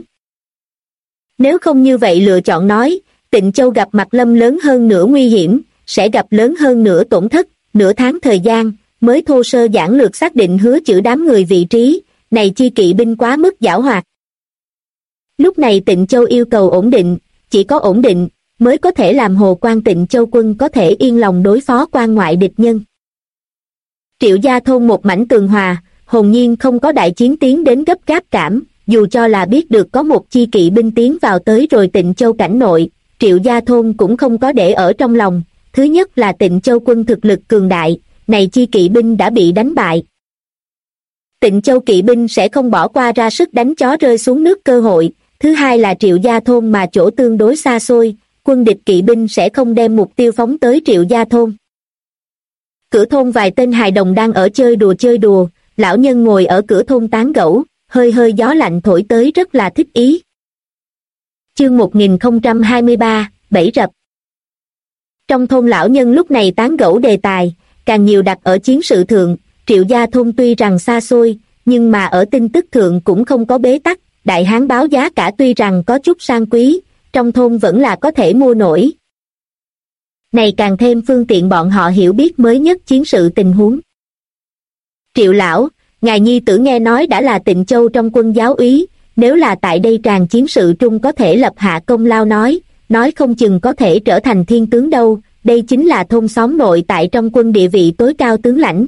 Nếu không như vậy lựa chọn nói, Tịnh Châu gặp mặt lâm lớn hơn nữa nguy hiểm, sẽ gặp lớn hơn nữa tổn thất, nửa tháng thời gian, mới thô sơ giản lược xác định Hứa Chữ đám người vị trí, này chi kỵ binh quá mức giảo hoạt. Lúc này Tịnh Châu yêu cầu ổn định, chỉ có ổn định, mới có thể làm Hồ Quan Tịnh Châu quân có thể yên lòng đối phó quan ngoại địch nhân. Triệu Gia thôn một mảnh tường hòa, hồn nhiên không có đại chiến tiến đến gấp gáp cảm, dù cho là biết được có một chi kỵ binh tiến vào tới rồi Tịnh Châu cảnh nội, Triệu Gia thôn cũng không có để ở trong lòng. Thứ nhất là Tịnh Châu quân thực lực cường đại, này chi kỵ binh đã bị đánh bại. Tịnh Châu kỵ binh sẽ không bỏ qua ra sức đánh chó rơi xuống nước cơ hội. Thứ hai là Triệu Gia thôn mà chỗ tương đối xa xôi, quân địch kỵ binh sẽ không đem mục tiêu phóng tới Triệu Gia thôn. Cửa thôn vài tên hài đồng đang ở chơi đùa, lão nhân ngồi ở cửa thôn tán gẫu, hơi hơi gió lạnh thổi tới rất là thích ý. Chương 1023, Bẫy rập. Trong thôn lão nhân lúc này tán gẫu đề tài, càng nhiều đặt ở chiến sự thượng, Triệu Gia thôn tuy rằng xa xôi, nhưng mà ở tin tức thượng cũng không có bế tắc, đại hán báo giá cả tuy rằng có chút sang quý, trong thôn vẫn là có thể mua nổi. Này càng thêm phương tiện bọn họ hiểu biết mới nhất chiến sự tình huống. Triệu lão, ngài nhi tử nghe nói đã là Tịnh Châu trong quân giáo úy, nếu là tại đây tràn chiến sự trung có thể lập hạ công lao nói không chừng có thể trở thành thiên tướng đâu, đây chính là thôn xóm nội tại trong quân địa vị tối cao tướng lãnh.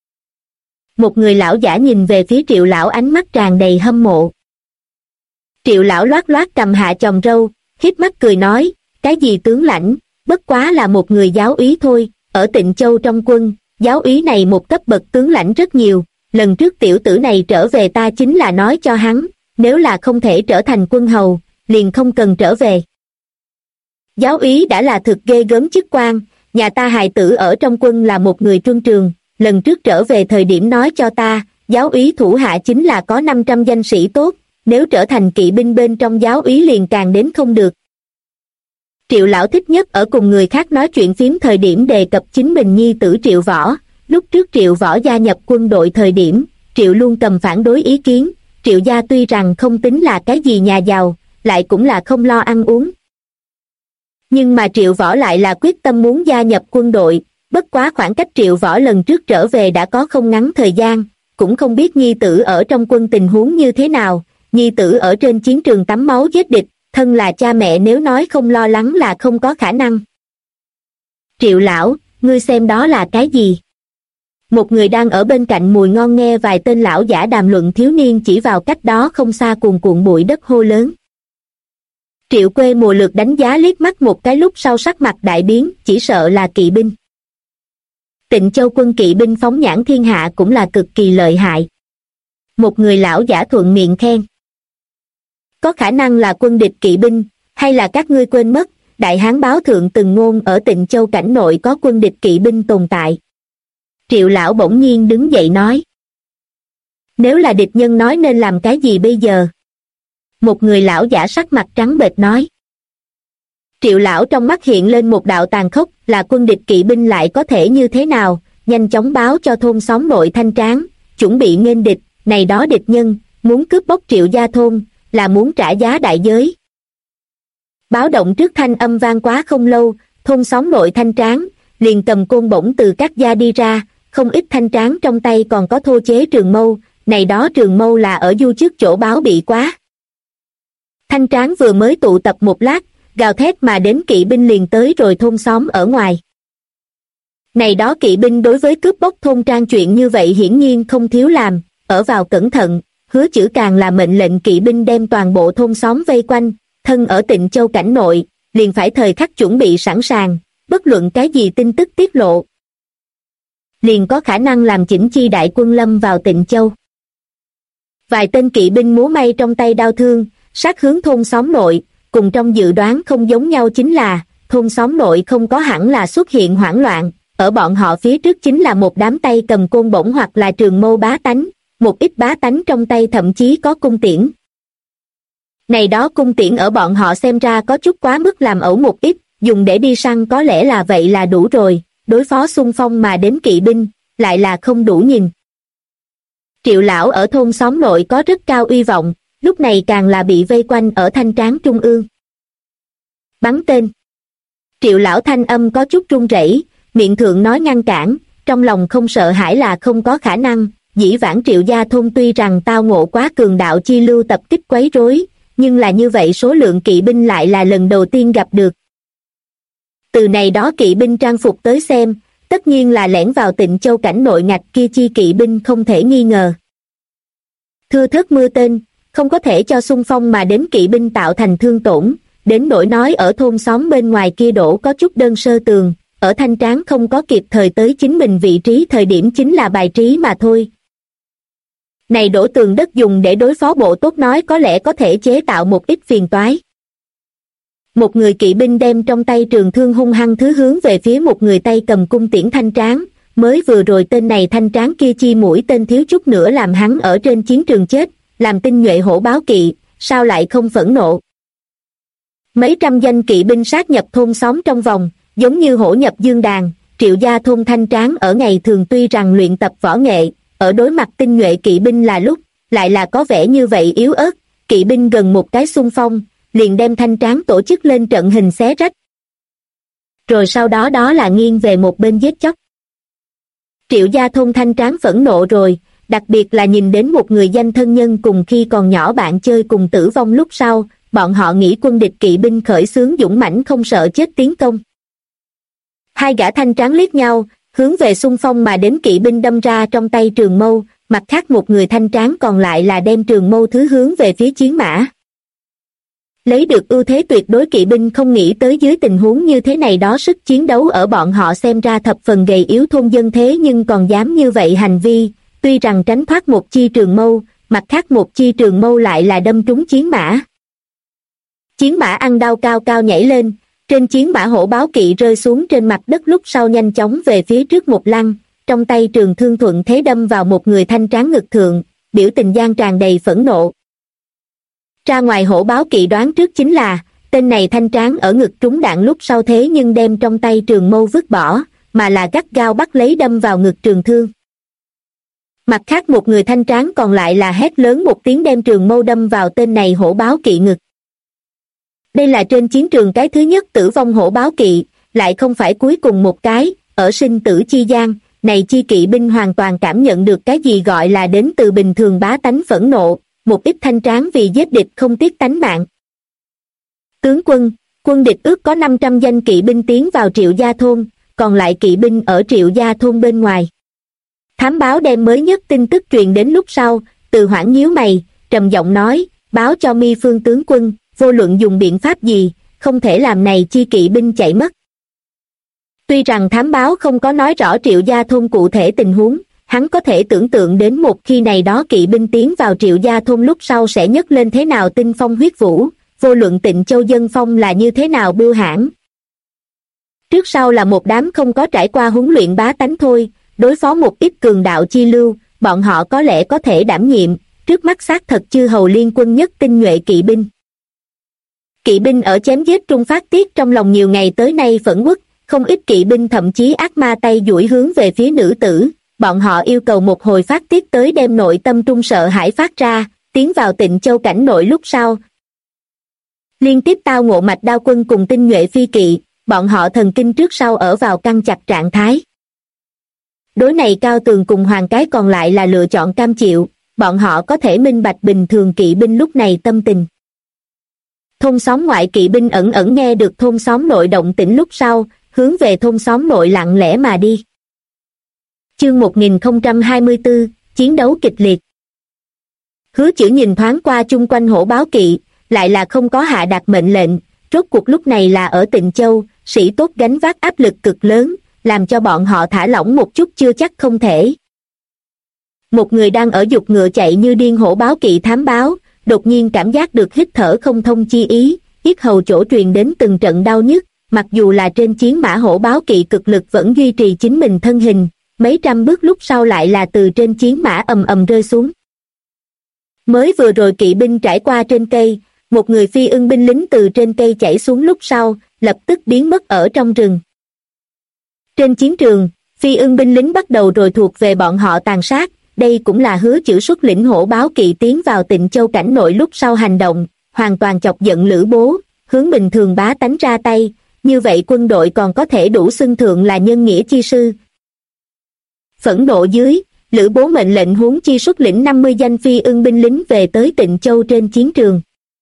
Một người lão giả nhìn về phía Triệu lão ánh mắt tràn đầy hâm mộ. Triệu lão loát loát cầm hạ chòm râu, híp mắt cười nói, cái gì tướng lãnh, bất quá là một người giáo úy thôi, ở Tịnh Châu trong quân, giáo úy này một cấp bậc tướng lãnh rất nhiều, lần trước tiểu tử này trở về ta chính là nói cho hắn, nếu là không thể trở thành quân hầu, liền không cần trở về. Giáo úy đã là thực ghê gớm chức quan, nhà ta hài tử ở trong quân là một người truân trường, lần trước trở về thời điểm nói cho ta, giáo úy thủ hạ chính là có 500 danh sĩ tốt, nếu trở thành kỵ binh bên trong giáo úy liền càng đến không được. Triệu lão thích nhất ở cùng người khác nói chuyện phím thời điểm đề cập chính mình nhi tử Triệu Võ, lúc trước Triệu Võ gia nhập quân đội thời điểm, Triệu luôn cầm phản đối ý kiến, Triệu gia tuy rằng không tính là cái gì nhà giàu, lại cũng là không lo ăn uống. Nhưng mà Triệu Võ lại là quyết tâm muốn gia nhập quân đội, bất quá khoảng cách Triệu Võ lần trước trở về đã có không ngắn thời gian, cũng không biết nhi tử ở trong quân tình huống như thế nào, nhi tử ở trên chiến trường tắm máu giết địch, thân là cha mẹ nếu nói không lo lắng là không có khả năng. Triệu lão, ngươi xem đó là cái gì? Một người đang ở bên cạnh mùi ngon nghe vài tên lão giả đàm luận thiếu niên chỉ vào cách đó không xa cuồn cuộn bụi đất hô lớn. Triệu Quê Mùa lượt đánh giá liếc mắt một cái lúc sau sắc mặt đại biến, chỉ sợ là kỵ binh. Tịnh Châu quân kỵ binh phóng nhãn thiên hạ cũng là cực kỳ lợi hại. Một người lão giả thuận miệng khen. Có khả năng là quân địch kỵ binh, hay là các ngươi quên mất, Đại Hán báo thượng từng ngôn ở Tịnh Châu cảnh nội có quân địch kỵ binh tồn tại. Triệu lão bỗng nhiên đứng dậy nói. Nếu là địch nhân nói nên làm cái gì bây giờ? Một người lão giả sắc mặt trắng bệch nói. Triệu lão trong mắt hiện lên một đạo tàn khốc, là quân địch kỵ binh lại có thể như thế nào, nhanh chóng báo cho thôn xóm nội Thanh Tráng, chuẩn bị nghênh địch, này đó địch nhân, muốn cướp bóc Triệu gia thôn, là muốn trả giá đại giới. Báo động trước thanh âm vang quá không lâu, thôn xóm nội Thanh Tráng, liền cầm côn bổng từ các gia đi ra, không ít thanh tráng trong tay còn có thô chế trường mâu, này đó trường mâu là ở du trước chỗ báo bị quá. Thanh tráng vừa mới tụ tập một lát, gào thét mà đến kỵ binh liền tới rồi thôn xóm ở ngoài. Này đó kỵ binh đối với cướp bóc thôn trang chuyện như vậy hiển nhiên không thiếu làm, ở vào cẩn thận, Hứa Chữ càng là mệnh lệnh kỵ binh đem toàn bộ thôn xóm vây quanh, thân ở Tịnh Châu cảnh nội, liền phải thời khắc chuẩn bị sẵn sàng, bất luận cái gì tin tức tiết lộ, liền có khả năng làm chỉnh chi đại quân lâm vào Tịnh Châu. Vài tên kỵ binh múa may trong tay đao thương, sát hướng thôn xóm nội, cùng trong dự đoán không giống nhau chính là, thôn xóm nội không có hẳn là xuất hiện hoảng loạn, ở bọn họ phía trước chính là một đám tay cầm côn bổng hoặc là trường mâu bá tánh, một ít bá tánh trong tay thậm chí có cung tiễn. Này đó cung tiễn ở bọn họ xem ra có chút quá mức làm ẩu một ít, dùng để đi săn có lẽ là vậy là đủ rồi, đối phó xung phong mà đến kỵ binh, lại là không đủ nhìn. Triệu lão ở thôn xóm nội có rất cao uy vọng, lúc này càng là bị vây quanh ở Thanh Tráng trung ương. Bắn tên. Triệu lão thanh âm có chút run rẩy, miệng thượng nói ngăn cản, trong lòng không sợ hãi là không có khả năng, dĩ vãng Triệu gia thôn tuy rằng tao ngộ quá cường đạo chi lưu tập kích quấy rối, nhưng là như vậy số lượng kỵ binh lại là lần đầu tiên gặp được. Từ này đó kỵ binh trang phục tới xem, tất nhiên là lẻn vào Tịnh Châu cảnh nội ngạch kia chi kỵ binh không thể nghi ngờ. Thưa thớt mưa tên, không có thể cho xung phong mà đến kỵ binh tạo thành thương tổn, đến nỗi nói ở thôn xóm bên ngoài kia đổ có chút đơn sơ tường, ở Thanh Tráng không có kịp thời tới chính mình vị trí thời điểm chính là bài trí mà thôi. Này đổ tường đất dùng để đối phó bộ tốt nói có lẽ có thể chế tạo một ít phiền toái. Một người kỵ binh đem trong tay trường thương hung hăng thứ hướng về phía một người tay cầm cung tiễn Thanh Tráng, mới vừa rồi tên này Thanh Tráng kia chi mũi tên thiếu chút nữa làm hắn ở trên chiến trường chết, làm tinh nhuệ hổ báo kỵ, sao lại không phẫn nộ. Mấy trăm danh kỵ binh sát nhập thôn xóm trong vòng, giống như hổ nhập dương đàn, Triệu gia thôn Thanh Tráng ở ngày thường tuy rằng luyện tập võ nghệ, ở đối mặt tinh nhuệ kỵ binh là lúc, lại là có vẻ như vậy yếu ớt, kỵ binh gần một cái xung phong, liền đem Thanh Tráng tổ chức lên trận hình xé rách. Rồi sau đó đó là nghiêng về một bên giết chóc. Triệu gia thôn Thanh Tráng phẫn nộ rồi, đặc biệt là nhìn đến một người danh thân nhân cùng khi còn nhỏ bạn chơi cùng tử vong lúc sau, bọn họ nghĩ quân địch kỵ binh khởi xướng dũng mãnh không sợ chết tiến công. Hai gã Thanh Tráng liếc nhau, hướng về xung phong mà đến kỵ binh đâm ra trong tay trường mâu, mặt khác một người Thanh Tráng còn lại là đem trường mâu thứ hướng về phía chiến mã. Lấy được ưu thế tuyệt đối kỵ binh không nghĩ tới dưới tình huống như thế này đó sức chiến đấu ở bọn họ xem ra thập phần gầy yếu thôn dân thế nhưng còn dám như vậy hành vi, tuy rằng tránh thoát một chi trường mâu, mặt khác một chi trường mâu lại là đâm trúng chiến mã. Chiến mã ăn đau cao cao nhảy lên, trên chiến mã hổ báo kỵ rơi xuống trên mặt đất lúc sau nhanh chóng về phía trước một lăn, trong tay trường thương thuận thế đâm vào một người Thanh Tráng ngực thượng, biểu tình gian tràn đầy phẫn nộ. Ra ngoài hổ báo kỵ đoán trước chính là, tên này Thanh Tráng ở ngực trúng đạn lúc sau thế nhưng đem trong tay trường mâu vứt bỏ, mà là gắt gao bắt lấy đâm vào ngực trường thương. Mặt khác một người Thanh Tráng còn lại là hét lớn một tiếng đem trường mâu đâm vào tên này hổ báo kỵ ngực. Đây là trên chiến trường cái thứ nhất tử vong hổ báo kỵ, lại không phải cuối cùng một cái, ở sinh tử chi gian, này chi kỵ binh hoàn toàn cảm nhận được cái gì gọi là đến từ bình thường bá tánh phẫn nộ, một ít thanh tráng vì giết địch không tiếc tánh mạng. Tướng quân, quân địch ước có 500 danh kỵ binh tiến vào Triệu Gia thôn, còn lại kỵ binh ở Triệu Gia thôn bên ngoài. Thám báo đem mới nhất tin tức truyền đến lúc sau, Từ Hoảng nhíu mày, trầm giọng nói, báo cho Mi Phương tướng quân, vô luận dùng biện pháp gì, không thể làm này chi kỵ binh chạy mất. Tuy rằng thám báo không có nói rõ Triệu Gia thôn cụ thể tình huống, hắn có thể tưởng tượng đến một khi này đó kỵ binh tiến vào Triệu Gia thôn lúc sau sẽ nhấc lên thế nào tinh phong huyết vũ, vô luận Tịnh Châu dân phong là như thế nào bưu hãn. Trước sau là một đám không có trải qua huấn luyện bá tánh thôi, đối phó một ít cường đạo chi lưu, bọn họ có lẽ có thể đảm nhiệm, trước mắt xác thật chư hầu liên quân nhất tinh nhuệ kỵ binh. Kỵ binh ở chém giết trung phát tiết trong lòng nhiều ngày tới nay phẫn uất, không ít kỵ binh thậm chí ác ma tay duỗi hướng về phía nữ tử, bọn họ yêu cầu một hồi phát tiết tới đem nội tâm trung sợ hãi phát ra, tiến vào Tịnh Châu cảnh nội lúc sau. Liên tiếp tao ngộ mạch đao quân cùng tinh nhuệ phi kỵ, bọn họ thần kinh trước sau ở vào căng chặt trạng thái. Đối này Cao Tường cùng Hoàng Cái còn lại là lựa chọn cam chịu, bọn họ có thể minh bạch bình thường kỵ binh lúc này tâm tình. Thôn xóm ngoại kỵ binh ẩn ẩn nghe được thôn xóm nội động tĩnh lúc sau, hướng về thôn xóm nội lặng lẽ mà đi. Chương 1024, chiến đấu kịch liệt. Hứa Chữ nhìn thoáng qua chung quanh hổ báo kỵ, lại là không có hạ đạt mệnh lệnh, rốt cuộc lúc này là ở Tịnh Châu, sĩ tốt gánh vác áp lực cực lớn, làm cho bọn họ thả lỏng một chút chưa chắc không thể. Một người đang ở giục ngựa chạy như điên hổ báo kỵ thám báo, đột nhiên cảm giác được hít thở không thông chi ý, yết hầu chỗ truyền đến từng trận đau nhức, mặc dù là trên chiến mã hổ báo kỵ cực lực vẫn duy trì chính mình thân hình, mấy trăm bước lúc sau lại là từ trên chiến mã ầm ầm rơi xuống. Mới vừa rồi kỵ binh trải qua trên cây, một người phi ưng binh lính từ trên cây chảy xuống lúc sau, lập tức biến mất ở trong rừng. Trên chiến trường, phi ưng binh lính bắt đầu rồi thuộc về bọn họ tàn sát, đây cũng là Hứa Chữ xuất lĩnh hổ báo kỵ tiến vào Tịnh Châu cảnh nội lúc sau hành động, hoàn toàn chọc giận Lữ Bố, hướng bình thường bá tánh ra tay, như vậy quân đội còn có thể đủ xưng thượng là nhân nghĩa chi sư. Phẫn nộ dưới, Lữ Bố mệnh lệnh Huống Chi xuất lĩnh 50 danh phi ưng binh lính về tới Tịnh Châu trên chiến trường.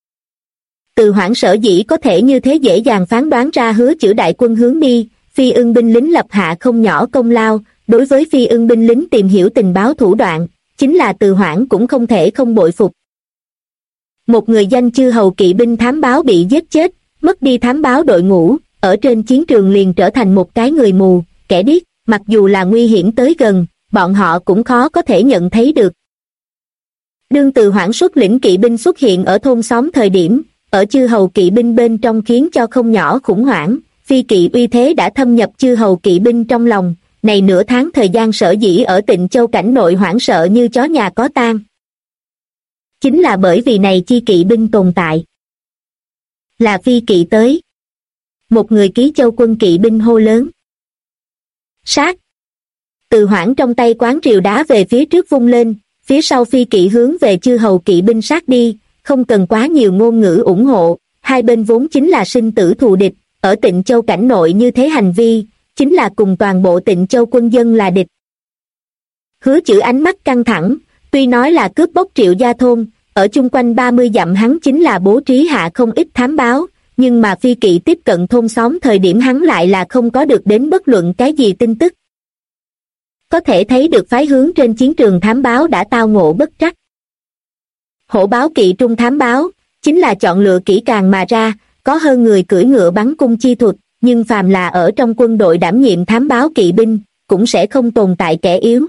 Từ Hoảng sở dĩ có thể như thế dễ dàng phán đoán ra Hứa Chữ đại quân hướng đi, phi ưng binh lính lập hạ không nhỏ công lao, đối với phi ưng binh lính tìm hiểu tình báo thủ đoạn, chính là Từ Hoảng cũng không thể không bội phục. Một người danh chư hầu kỵ binh thám báo bị giết chết, mất đi thám báo đội ngũ, ở trên chiến trường liền trở thành một cái người mù, kẻ điếc, mặc dù là nguy hiểm tới gần, bọn họ cũng khó có thể nhận thấy được. Đương Từ Hoảng xuất lĩnh kỵ binh xuất hiện ở thôn xóm thời điểm, ở chư hầu kỵ binh bên trong khiến cho không nhỏ khủng hoảng, phi kỵ uy thế đã thâm nhập chư hầu kỵ binh trong lòng, này nửa tháng thời gian sở dĩ ở Tịnh Châu cảnh nội hoảng sợ như chó nhà có tang. Chính là bởi vì này chi kỵ binh tồn tại. Là phi kỵ tới. Một người Ký Châu quân kỵ binh hô lớn. Sát! Từ Hoảng trong tay quán rìu đá về phía trước vung lên, phía sau phi kỵ hướng về chư hầu kỵ binh sát đi, không cần quá nhiều ngôn ngữ ủng hộ, hai bên vốn chính là sinh tử thù địch, ở Tịnh Châu cảnh nội như thế hành vi, chính là cùng toàn bộ Tịnh Châu quân dân là địch. Hứa Chữ ánh mắt căng thẳng, tuy nói là cướp bóc Triệu Gia thôn, ở chung quanh 30 dặm hắn chính là bố trí hạ không ít thám báo, nhưng mà phi kỵ tiếp cận thôn xóm thời điểm hắn lại là không có được đến bất luận cái gì tin tức. Có thể thấy được phái hướng trên chiến trường thám báo đã tao ngộ bất trắc. Hổ báo kỵ trung thám báo, chính là chọn lựa kỹ càng mà ra, có hơn người cưỡi ngựa bắn cung chi thuật, nhưng phàm là ở trong quân đội đảm nhiệm thám báo kỵ binh, cũng sẽ không tồn tại kẻ yếu.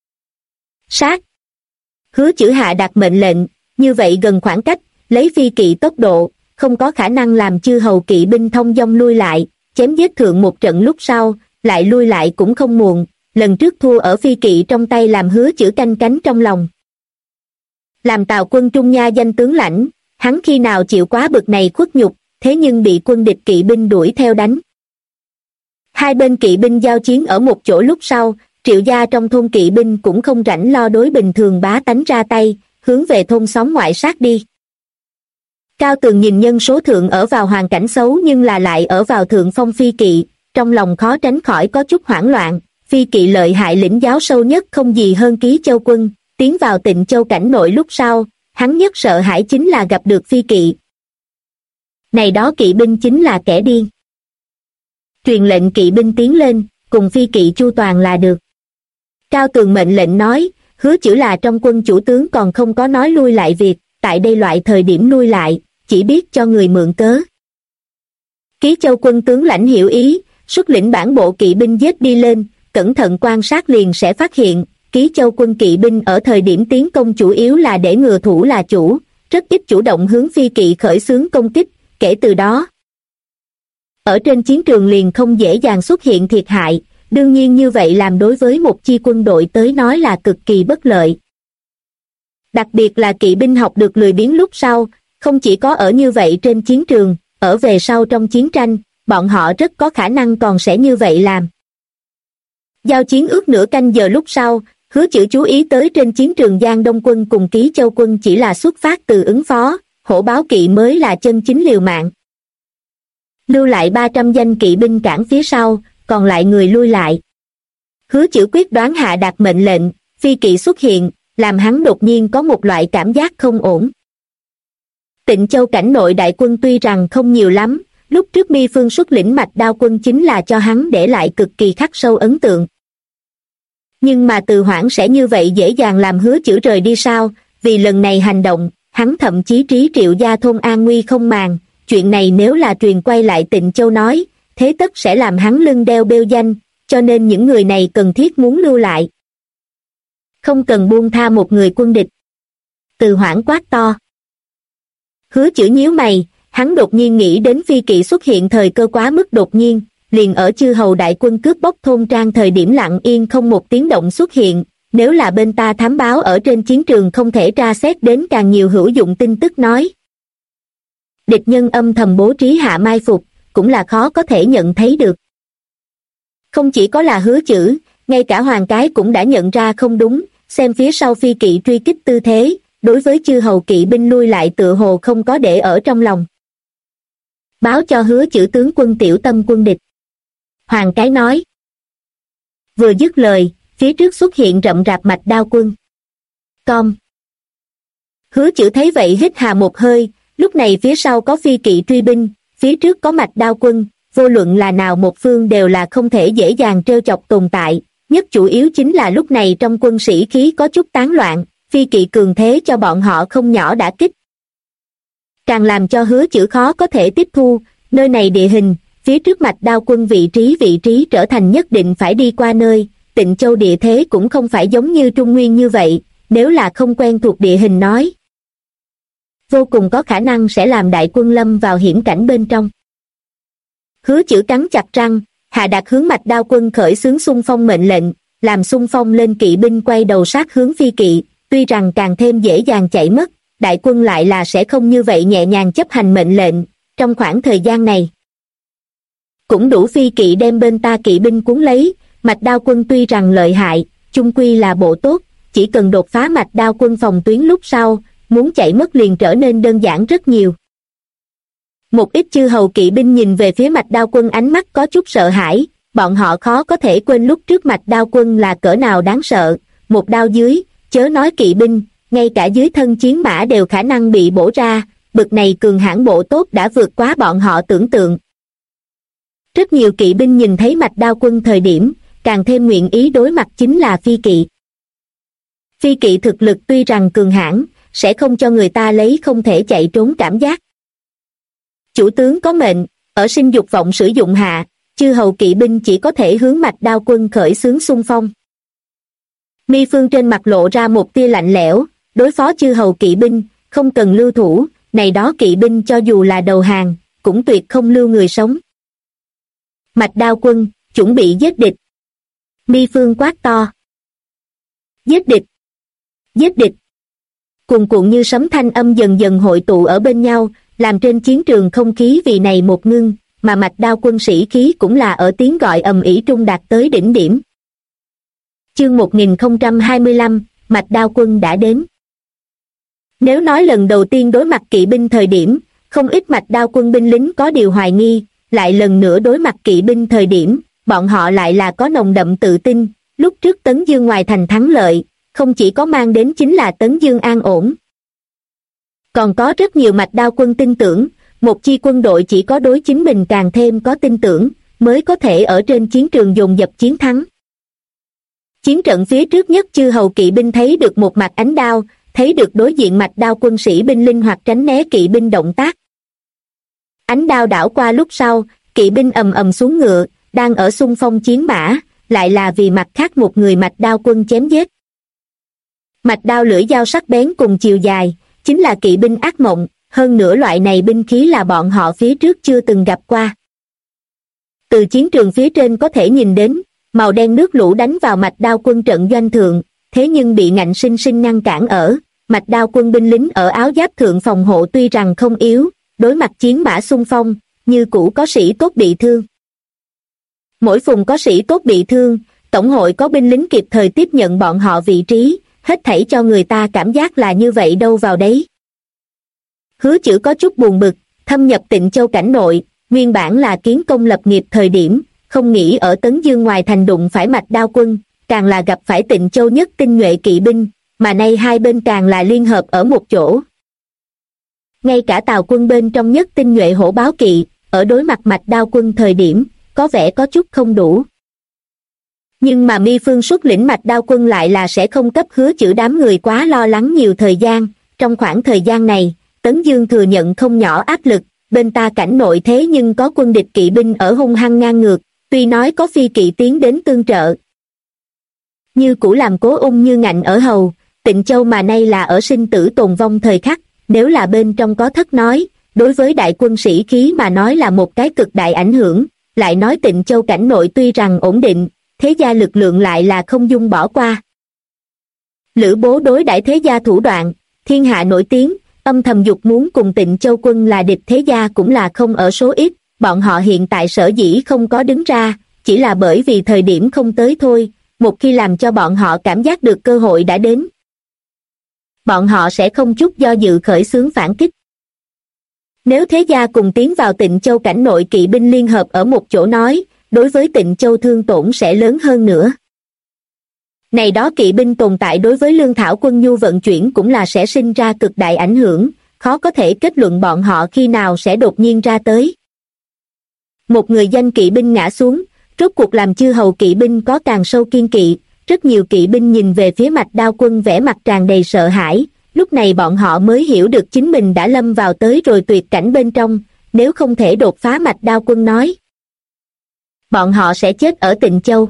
Sát! Hứa Chữ hạ đạt mệnh lệnh, như vậy gần khoảng cách, lấy phi kỵ tốc độ, không có khả năng làm chư hầu kỵ binh thông dong lui lại, chém giết thượng một trận lúc sau, lại lui lại cũng không muộn, lần trước thua ở phi kỵ trong tay làm Hứa Chữ canh cánh trong lòng. Làm Tào quân Trung Nha danh tướng lãnh, hắn khi nào chịu quá bực này khuất nhục, thế nhưng bị quân địch kỵ binh đuổi theo đánh. Hai bên kỵ binh giao chiến ở một chỗ lúc sau, Triệu gia trong thôn kỵ binh cũng không rảnh lo đối bình thường bá tánh ra tay, hướng về thôn xóm ngoại sát đi. Cao Tường nhìn nhân số thượng ở vào hoàn cảnh xấu nhưng là lại ở vào thượng phong phi kỵ, trong lòng khó tránh khỏi có chút hoảng loạn, phi kỵ lợi hại lĩnh giáo sâu nhất không gì hơn Ký Châu quân, tiến vào Tịnh Châu cảnh nội lúc sau, hắn nhất sợ hãi chính là gặp được phi kỵ. Này đó kỵ binh chính là kẻ điên. Truyền lệnh kỵ binh tiến lên, cùng phi kỵ chu toàn là được. Cao Tường mệnh lệnh nói, Hứa Chữ là trong quân chủ tướng còn không có nói lui lại việc, tại đây loại thời điểm lui lại, chỉ biết cho người mượn cớ. Ký Châu quân tướng lãnh hiểu ý, xuất lĩnh bản bộ kỵ binh giết đi lên, cẩn thận quan sát liền sẽ phát hiện, Ký Châu quân kỵ binh ở thời điểm tiến công chủ yếu là để ngừa thủ là chủ, rất ít chủ động hướng phi kỵ khởi xướng công kích, kể từ đó. Ở trên chiến trường liền không dễ dàng xuất hiện thiệt hại, đương nhiên như vậy làm đối với một chi quân đội tới nói là cực kỳ bất lợi. Đặc biệt là kỵ binh học được lười biếng lúc sau, không chỉ có ở như vậy trên chiến trường, ở về sau trong chiến tranh, bọn họ rất có khả năng còn sẽ như vậy làm. Giao chiến ước nửa canh giờ lúc sau, Hứa Chữ chú ý tới trên chiến trường Giang Đông quân cùng Ký Châu quân chỉ là xuất phát từ ứng phó, hổ báo kỵ mới là chân chính liều mạng. Lưu lại 300 danh kỵ binh cản phía sau, còn lại người lui lại. Hứa Chữ quyết đoán hạ đạt mệnh lệnh, phi kỵ xuất hiện, làm hắn đột nhiên có một loại cảm giác không ổn. Tịnh Châu cảnh nội đại quân tuy rằng không nhiều lắm, lúc trước Mi Phương xuất lĩnh Mạch Đao quân chính là cho hắn để lại cực kỳ khắc sâu ấn tượng. Nhưng mà Từ Hoãn sẽ như vậy dễ dàng làm Hứa Chữ rời đi sao? Vì lần này hành động, hắn thậm chí trí Triệu gia thôn an nguy không màng, chuyện này nếu là truyền quay lại Tịnh Châu nói, thế tất sẽ làm hắn lưng đeo bêu danh, cho nên những người này cần thiết muốn lưu lại. Không cần buông tha một người quân địch. Từ Hoãn quát to. Hứa Chữ nhíu mày, hắn đột nhiên nghĩ đến phi kỵ xuất hiện thời cơ quá mức đột nhiên, liền ở chư hầu đại quân cướp bóc thôn trang thời điểm lặng yên không một tiếng động xuất hiện, nếu là bên ta thám báo ở trên chiến trường không thể tra xét đến càng nhiều hữu dụng tin tức nói. Địch nhân âm thầm bố trí hạ mai phục, cũng là khó có thể nhận thấy được. Không chỉ có là Hứa Chữ, ngay cả Hoàng Cái cũng đã nhận ra không đúng, xem phía sau phi kỵ truy kích tư thế, đối với chư hầu kỵ binh lui lại tựa hồ không có để ở trong lòng. Báo cho Hứa Chữ tướng quân tiểu tâm quân địch. Hoàng Cái nói. Vừa dứt lời, phía trước xuất hiện rậm rạp Mạch Đao quân. Con. Hứa Chữ thấy vậy hít hà một hơi, lúc này phía sau có phi kỵ truy binh, phía trước có Mạch Đao quân, vô luận là nào một phương đều là không thể dễ dàng trêu chọc tồn tại, nhất chủ yếu chính là lúc này trong quân sĩ khí có chút tán loạn, phi kỵ cường thế cho bọn họ không nhỏ đả kích. Càng làm cho Hứa Chữ khó có thể tiếp thu, nơi này địa hình, phía trước Mạch Đao quân vị trí trở thành nhất định phải đi qua nơi, Tịnh Châu địa thế cũng không phải giống như Trung Nguyên như vậy, nếu là không quen thuộc địa hình nói. Vô cùng có khả năng sẽ làm đại quân lâm vào hiểm cảnh bên trong. Hứa Chữ cắn chặt răng, hạ đạt hướng Mạch Đao quân khởi xướng xung phong mệnh lệnh, làm xung phong lên kỵ binh quay đầu sát hướng phi kỵ, tuy rằng càng thêm dễ dàng chạy mất, đại quân lại là sẽ không như vậy nhẹ nhàng chấp hành mệnh lệnh, trong khoảng thời gian này. Cũng đủ phi kỵ đem bên ta kỵ binh cuốn lấy, Mạch Đao quân tuy rằng lợi hại, chung quy là bộ tốt, chỉ cần đột phá Mạch Đao quân phòng tuyến lúc sau, muốn chạy mất liền trở nên đơn giản rất nhiều. Một ít chư hầu kỵ binh nhìn về phía Mạch Đao quân ánh mắt có chút sợ hãi, bọn họ khó có thể quên lúc trước Mạch Đao quân là cỡ nào đáng sợ, một đao dưới, chớ nói kỵ binh, ngay cả dưới thân chiến mã đều khả năng bị bổ ra, bực này cường hãn bộ tốt đã vượt quá bọn họ tưởng tượng. Rất nhiều kỵ binh nhìn thấy Mạch Đao quân thời điểm, càng thêm nguyện ý đối mặt chính là phi kỵ. Phi kỵ thực lực tuy rằng cường hãn, sẽ không cho người ta lấy không thể chạy trốn cảm giác. Chủ tướng có mệnh, ở sinh dục vọng sử dụng hạ, chư hầu kỵ binh chỉ có thể hướng Mạch Đao quân khởi xướng xung phong. Mi Phương trên mặt lộ ra một tia lạnh lẽo, đối phó chư hầu kỵ binh, không cần lưu thủ, này đó kỵ binh cho dù là đầu hàng, cũng tuyệt không lưu người sống. Mạch Đao quân, chuẩn bị giết địch. Mi Phương quát to. Giết địch! Giết địch! Cuồn cuộn như sấm thanh âm dần dần hội tụ ở bên nhau, làm trên chiến trường không khí vì này một ngưng, mà Mạch Đao quân sĩ khí cũng là ở tiếng gọi ầm ĩ trung đạt tới đỉnh điểm. Chương 1025, Mạch Đao quân đã đến. Nếu nói lần đầu tiên đối mặt kỵ binh thời điểm, không ít Mạch Đao quân binh lính có điều hoài nghi, lại lần nữa đối mặt kỵ binh thời điểm, bọn họ lại là có nồng đậm tự tin, lúc trước Tấn Dương ngoài thành thắng lợi, không chỉ có mang đến chính là Tấn Dương an ổn. Còn có rất nhiều Mạch Đao quân tin tưởng, một chi quân đội chỉ có đối chính mình càng thêm có tin tưởng, mới có thể ở trên chiến trường dồn dập chiến thắng. Chiến trận phía trước nhất chư hầu kỵ binh thấy được một mặt ánh đao, thấy được đối diện Mạch Đao quân sĩ binh linh hoạt tránh né kỵ binh động tác. Ánh đao đảo qua lúc sau, kỵ binh ầm ầm xuống ngựa, đang ở xung phong chiến mã, lại là vì mặt khác một người Mạch Đao quân chém giết. Mạch đao lưỡi dao sắc bén cùng chiều dài, chính là kỵ binh ác mộng, hơn nữa loại này binh khí là bọn họ phía trước chưa từng gặp qua. Từ chiến trường phía trên có thể nhìn đến, màu đen nước lũ đánh vào Mạch Đao quân trận doanh thượng, thế nhưng bị ngạnh sinh sinh ngăn cản ở. Mạch Đao quân binh lính ở áo giáp thượng phòng hộ tuy rằng không yếu, đối mặt chiến mã xung phong, như cũ có sĩ tốt bị thương. Mỗi phùng có sĩ tốt bị thương, tổng hội có binh lính kịp thời tiếp nhận bọn họ vị trí, hết thảy cho người ta cảm giác là như vậy đâu vào đấy. Hứa Chữ có chút buồn bực, thâm nhập Tịnh Châu cảnh nội, nguyên bản là kiến công lập nghiệp thời điểm, không nghĩ ở Tấn Dương ngoài thành đụng phải Mạch Đao quân, càng là gặp phải Tịnh Châu nhất tinh nhuệ kỵ binh, mà nay hai bên càng là liên hợp ở một chỗ. Ngay cả Tào quân bên trong nhất tinh nhuệ hổ báo kỵ, ở đối mặt Mạch Đao quân thời điểm, có vẻ có chút không đủ. Nhưng mà Mi Phương xuất lĩnh Mạch Đao quân lại là sẽ không cấp Hứa Chữ đám người quá lo lắng nhiều thời gian, trong khoảng thời gian này, Tấn Dương thừa nhận không nhỏ áp lực, bên ta cảnh nội thế nhưng có quân địch kỵ binh ở hung hăng ngang ngược, tuy nói có phi kỵ tiến đến tương trợ. Như cũ làm cố ung như ngạnh ở hầu, Tịnh Châu mà nay là ở sinh tử tồn vong thời khắc, nếu là bên trong có thất nói, đối với đại quân sĩ khí mà nói là một cái cực đại ảnh hưởng, lại nói Tịnh Châu cảnh nội tuy rằng ổn định, thế gia lực lượng lại là không dung bỏ qua. Lữ Bố đối đãi thế gia thủ đoạn, thiên hạ nổi tiếng, âm thầm dục muốn cùng Tịnh Châu quân là địch thế gia cũng là không ở số ít, bọn họ hiện tại sở dĩ không có đứng ra, chỉ là bởi vì thời điểm không tới thôi, một khi làm cho bọn họ cảm giác được cơ hội đã đến. Bọn họ sẽ không chút do dự khởi xướng phản kích. Nếu thế gia cùng tiến vào Tịnh Châu cảnh nội kỵ binh liên hợp ở một chỗ nói, đối với Tịnh Châu thương tổn sẽ lớn hơn nữa. Này đó kỵ binh tồn tại đối với lương thảo quân nhu vận chuyển cũng là sẽ sinh ra cực đại ảnh hưởng, khó có thể kết luận bọn họ khi nào sẽ đột nhiên ra tới. Một người danh kỵ binh ngã xuống, rốt cuộc làm chư hầu kỵ binh có càng sâu kiên kỵ, rất nhiều kỵ binh nhìn về phía Mạch Đao quân vẻ mặt tràn đầy sợ hãi, lúc này bọn họ mới hiểu được chính mình đã lâm vào tới rồi tuyệt cảnh bên trong, nếu không thể đột phá Mạch Đao quân nói. Bọn họ sẽ chết ở Tịnh Châu.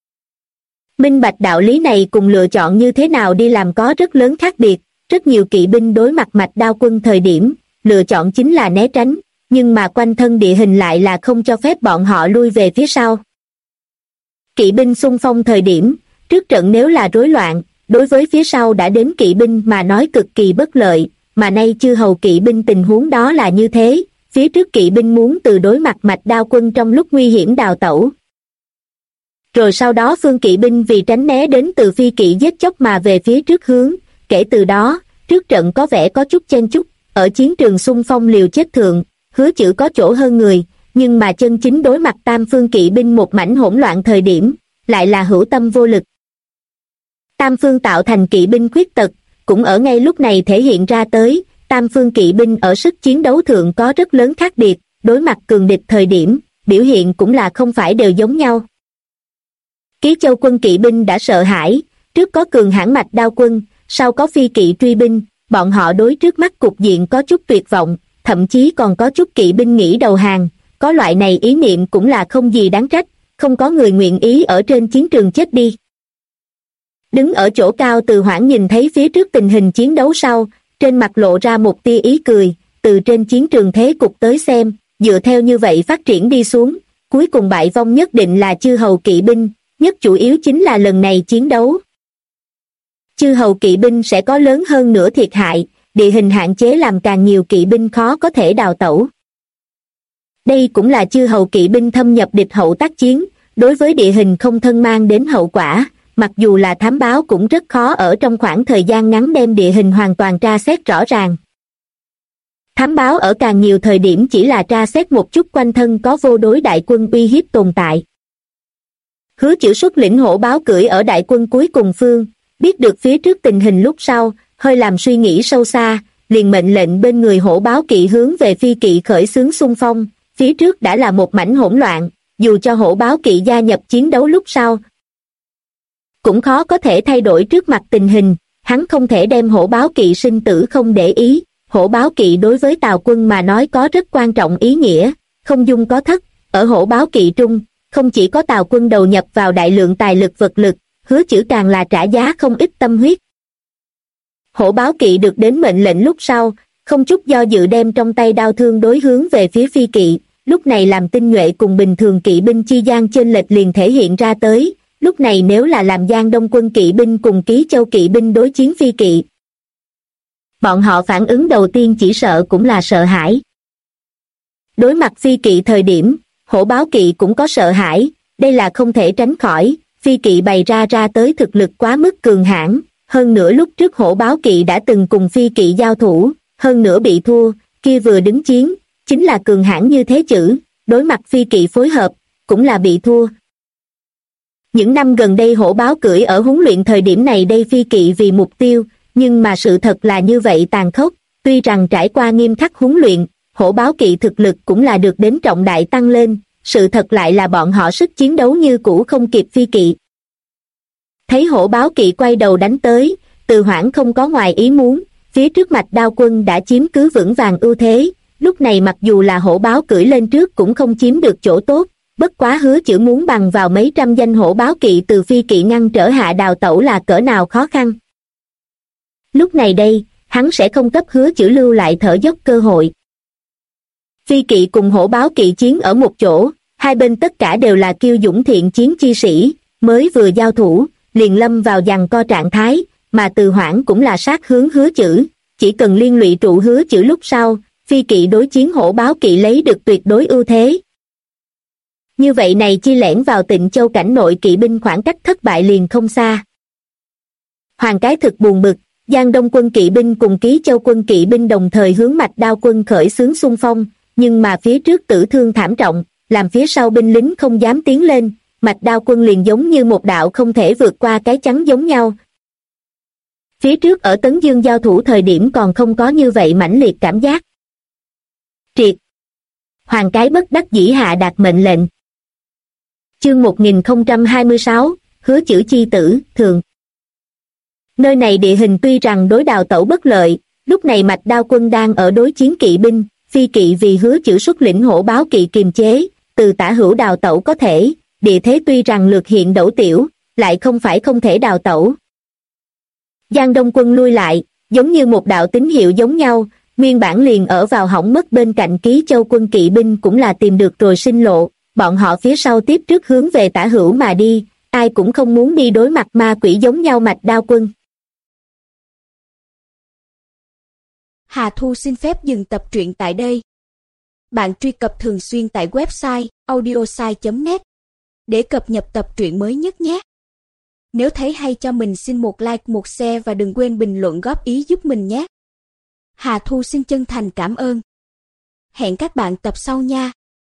Minh bạch đạo lý này cùng lựa chọn như thế nào đi làm có rất lớn khác biệt, rất nhiều kỵ binh đối mặt Mạch Đao quân thời điểm, lựa chọn chính là né tránh, nhưng mà quanh thân địa hình lại là không cho phép bọn họ lui về phía sau. Kỵ binh xung phong thời điểm, trước trận nếu là rối loạn, đối với phía sau đã đến kỵ binh mà nói cực kỳ bất lợi, mà nay chư hầu kỵ binh tình huống đó là như thế, phía trước kỵ binh muốn từ đối mặt Mạch Đao quân trong lúc nguy hiểm đào tẩu. Rồi sau đó phương kỵ binh vì tránh né đến từ phi kỵ giết chóc mà về phía trước hướng, kể từ đó, trước trận có vẻ có chút chen chúc, ở chiến trường xung phong liều chết thượng, Hứa Chữ có chỗ hơn người, nhưng mà chân chính đối mặt tam phương kỵ binh một mảnh hỗn loạn thời điểm, lại là hữu tâm vô lực. Tam phương tạo thành kỵ binh khuyết tật, cũng ở ngay lúc này thể hiện ra tới, tam phương kỵ binh ở sức chiến đấu thượng có rất lớn khác biệt, đối mặt cường địch thời điểm, biểu hiện cũng là không phải đều giống nhau. Ký Châu quân kỵ binh đã sợ hãi, trước có cường hãn Mạch Đao quân, sau có phi kỵ truy binh, bọn họ đối trước mắt cục diện có chút tuyệt vọng, thậm chí còn có chút kỵ binh nghĩ đầu hàng, có loại này ý niệm cũng là không gì đáng trách, không có người nguyện ý ở trên chiến trường chết đi. Đứng ở chỗ cao Từ Hoảng nhìn thấy phía trước tình hình chiến đấu sau, trên mặt lộ ra một tia ý cười, từ trên chiến trường thế cục tới xem, dựa theo như vậy phát triển đi xuống, cuối cùng bại vong nhất định là chư hầu kỵ binh, nhất chủ yếu chính là lần này chiến đấu. Chư hầu kỵ binh sẽ có lớn hơn nữa thiệt hại, địa hình hạn chế làm càng nhiều kỵ binh khó có thể đào tẩu. Đây cũng là chư hầu kỵ binh thâm nhập địch hậu tác chiến, đối với địa hình không thân mang đến hậu quả, mặc dù là thám báo cũng rất khó ở trong khoảng thời gian ngắn đem địa hình hoàn toàn tra xét rõ ràng. Thám báo ở càng nhiều thời điểm chỉ là tra xét một chút quanh thân có vô đối đại quân uy hiếp tồn tại. Hứa Chữ xuất lĩnh hổ báo cưỡi ở đại quân cuối cùng phương, biết được phía trước tình hình lúc sau, hơi làm suy nghĩ sâu xa, liền mệnh lệnh bên người hổ báo kỵ hướng về phi kỵ khởi xướng xung phong, phía trước đã là một mảnh hỗn loạn, dù cho hổ báo kỵ gia nhập chiến đấu lúc sau, cũng khó có thể thay đổi trước mặt tình hình, hắn không thể đem hổ báo kỵ sinh tử không để ý, hổ báo kỵ đối với Tào quân mà nói có rất quan trọng ý nghĩa, không dung có thất, ở hổ báo kỵ trung, không chỉ có Tào quân đầu nhập vào đại lượng tài lực vật lực, Hứa Chữ càng là trả giá không ít tâm huyết. Hổ báo kỵ được đến mệnh lệnh lúc sau, không chút do dự đem trong tay đao thương đối hướng về phía phi kỵ, lúc này làm tinh nhuệ cùng bình thường kỵ binh chi gian chênh lệch liền thể hiện ra tới, lúc này nếu là làm Giang Đông quân kỵ binh cùng Ký Châu kỵ binh đối chiến phi kỵ, bọn họ phản ứng đầu tiên chỉ sợ cũng là sợ hãi. Đối mặt phi kỵ thời điểm, hổ báo kỵ cũng có sợ hãi, đây là không thể tránh khỏi, phi kỵ bày ra tới thực lực quá mức cường hãn, hơn nữa lúc trước hổ báo kỵ đã từng cùng phi kỵ giao thủ, hơn nữa bị thua, kia vừa đứng chiến, chính là cường hãn như thế chữ, đối mặt phi kỵ phối hợp, cũng là bị thua. Những năm gần đây hổ báo cưỡi ở huấn luyện thời điểm này đây phi kỵ vì mục tiêu, nhưng mà sự thật là như vậy tàn khốc, tuy rằng trải qua nghiêm khắc huấn luyện, hổ báo kỵ thực lực cũng là được đến trọng đại tăng lên, sự thật lại là bọn họ sức chiến đấu như cũ không kịp phi kỵ. Thấy hổ báo kỵ quay đầu đánh tới, Từ Hoãn không có ngoài ý muốn, phía trước mạch đao quân đã chiếm cứ vững vàng ưu thế, lúc này mặc dù là hổ báo cưỡi lên trước cũng không chiếm được chỗ tốt, bất quá Hứa Chữ muốn bằng vào mấy trăm danh hổ báo kỵ từ phi kỵ ngăn trở hạ đào tẩu là cỡ nào khó khăn. Lúc này đây, hắn sẽ không cấp Hứa Chữ lưu lại thở dốc cơ hội. Phi kỵ cùng hổ báo kỵ chiến ở một chỗ, hai bên tất cả đều là kiêu dũng thiện chiến chi sĩ, mới vừa giao thủ, liền lâm vào giằng co trạng thái, mà Từ Hoãn cũng là sát hướng Hứa Chữ, chỉ cần liên lụy trụ Hứa Chữ lúc sau, phi kỵ đối chiến hổ báo kỵ lấy được tuyệt đối ưu thế. Như vậy này chi lẻn vào Tịnh Châu cảnh nội kỵ binh khoảng cách thất bại liền không xa. Hoàng Cái thực buồn bực, Giang Đông quân kỵ binh cùng Ký Châu quân kỵ binh đồng thời hướng mạch đao quân khởi xướng xung phong, nhưng mà phía trước tử thương thảm trọng, làm phía sau binh lính không dám tiến lên, mạch đao quân liền giống như một đạo không thể vượt qua cái chắn giống nhau. Phía trước ở Tấn Dương giao thủ thời điểm còn không có như vậy mãnh liệt cảm giác. Triệt! Hoàng Cái bất đắc dĩ hạ đạt mệnh lệnh. Chương 1026, Hứa Chữ chi tử, thường. Nơi này địa hình tuy rằng đối đào tẩu bất lợi, lúc này mạch đao quân đang ở đối chiến kỵ binh, phi kỵ vì Hứa Chữ xuất lĩnh hổ báo kỵ kiềm chế, từ tả hữu đào tẩu có thể, địa thế tuy rằng lược hiện đẩu tiểu, lại không phải không thể đào tẩu. Giang Đông quân lui lại, giống như một đạo tín hiệu giống nhau, nguyên bản liền ở vào hỏng mất bên cạnh Ký Châu quân kỵ binh cũng là tìm được rồi sinh lộ, bọn họ phía sau tiếp trước hướng về tả hữu mà đi, ai cũng không muốn đi đối mặt ma quỷ giống nhau mạch đao quân. Hà Thu xin phép dừng tập truyện tại đây. Bạn truy cập thường xuyên tại website audiosai.net để cập nhật tập truyện mới nhất nhé. Nếu thấy hay cho mình xin một like, một share và đừng quên bình luận góp ý giúp mình nhé. Hà Thu xin chân thành cảm ơn. Hẹn các bạn tập sau nha.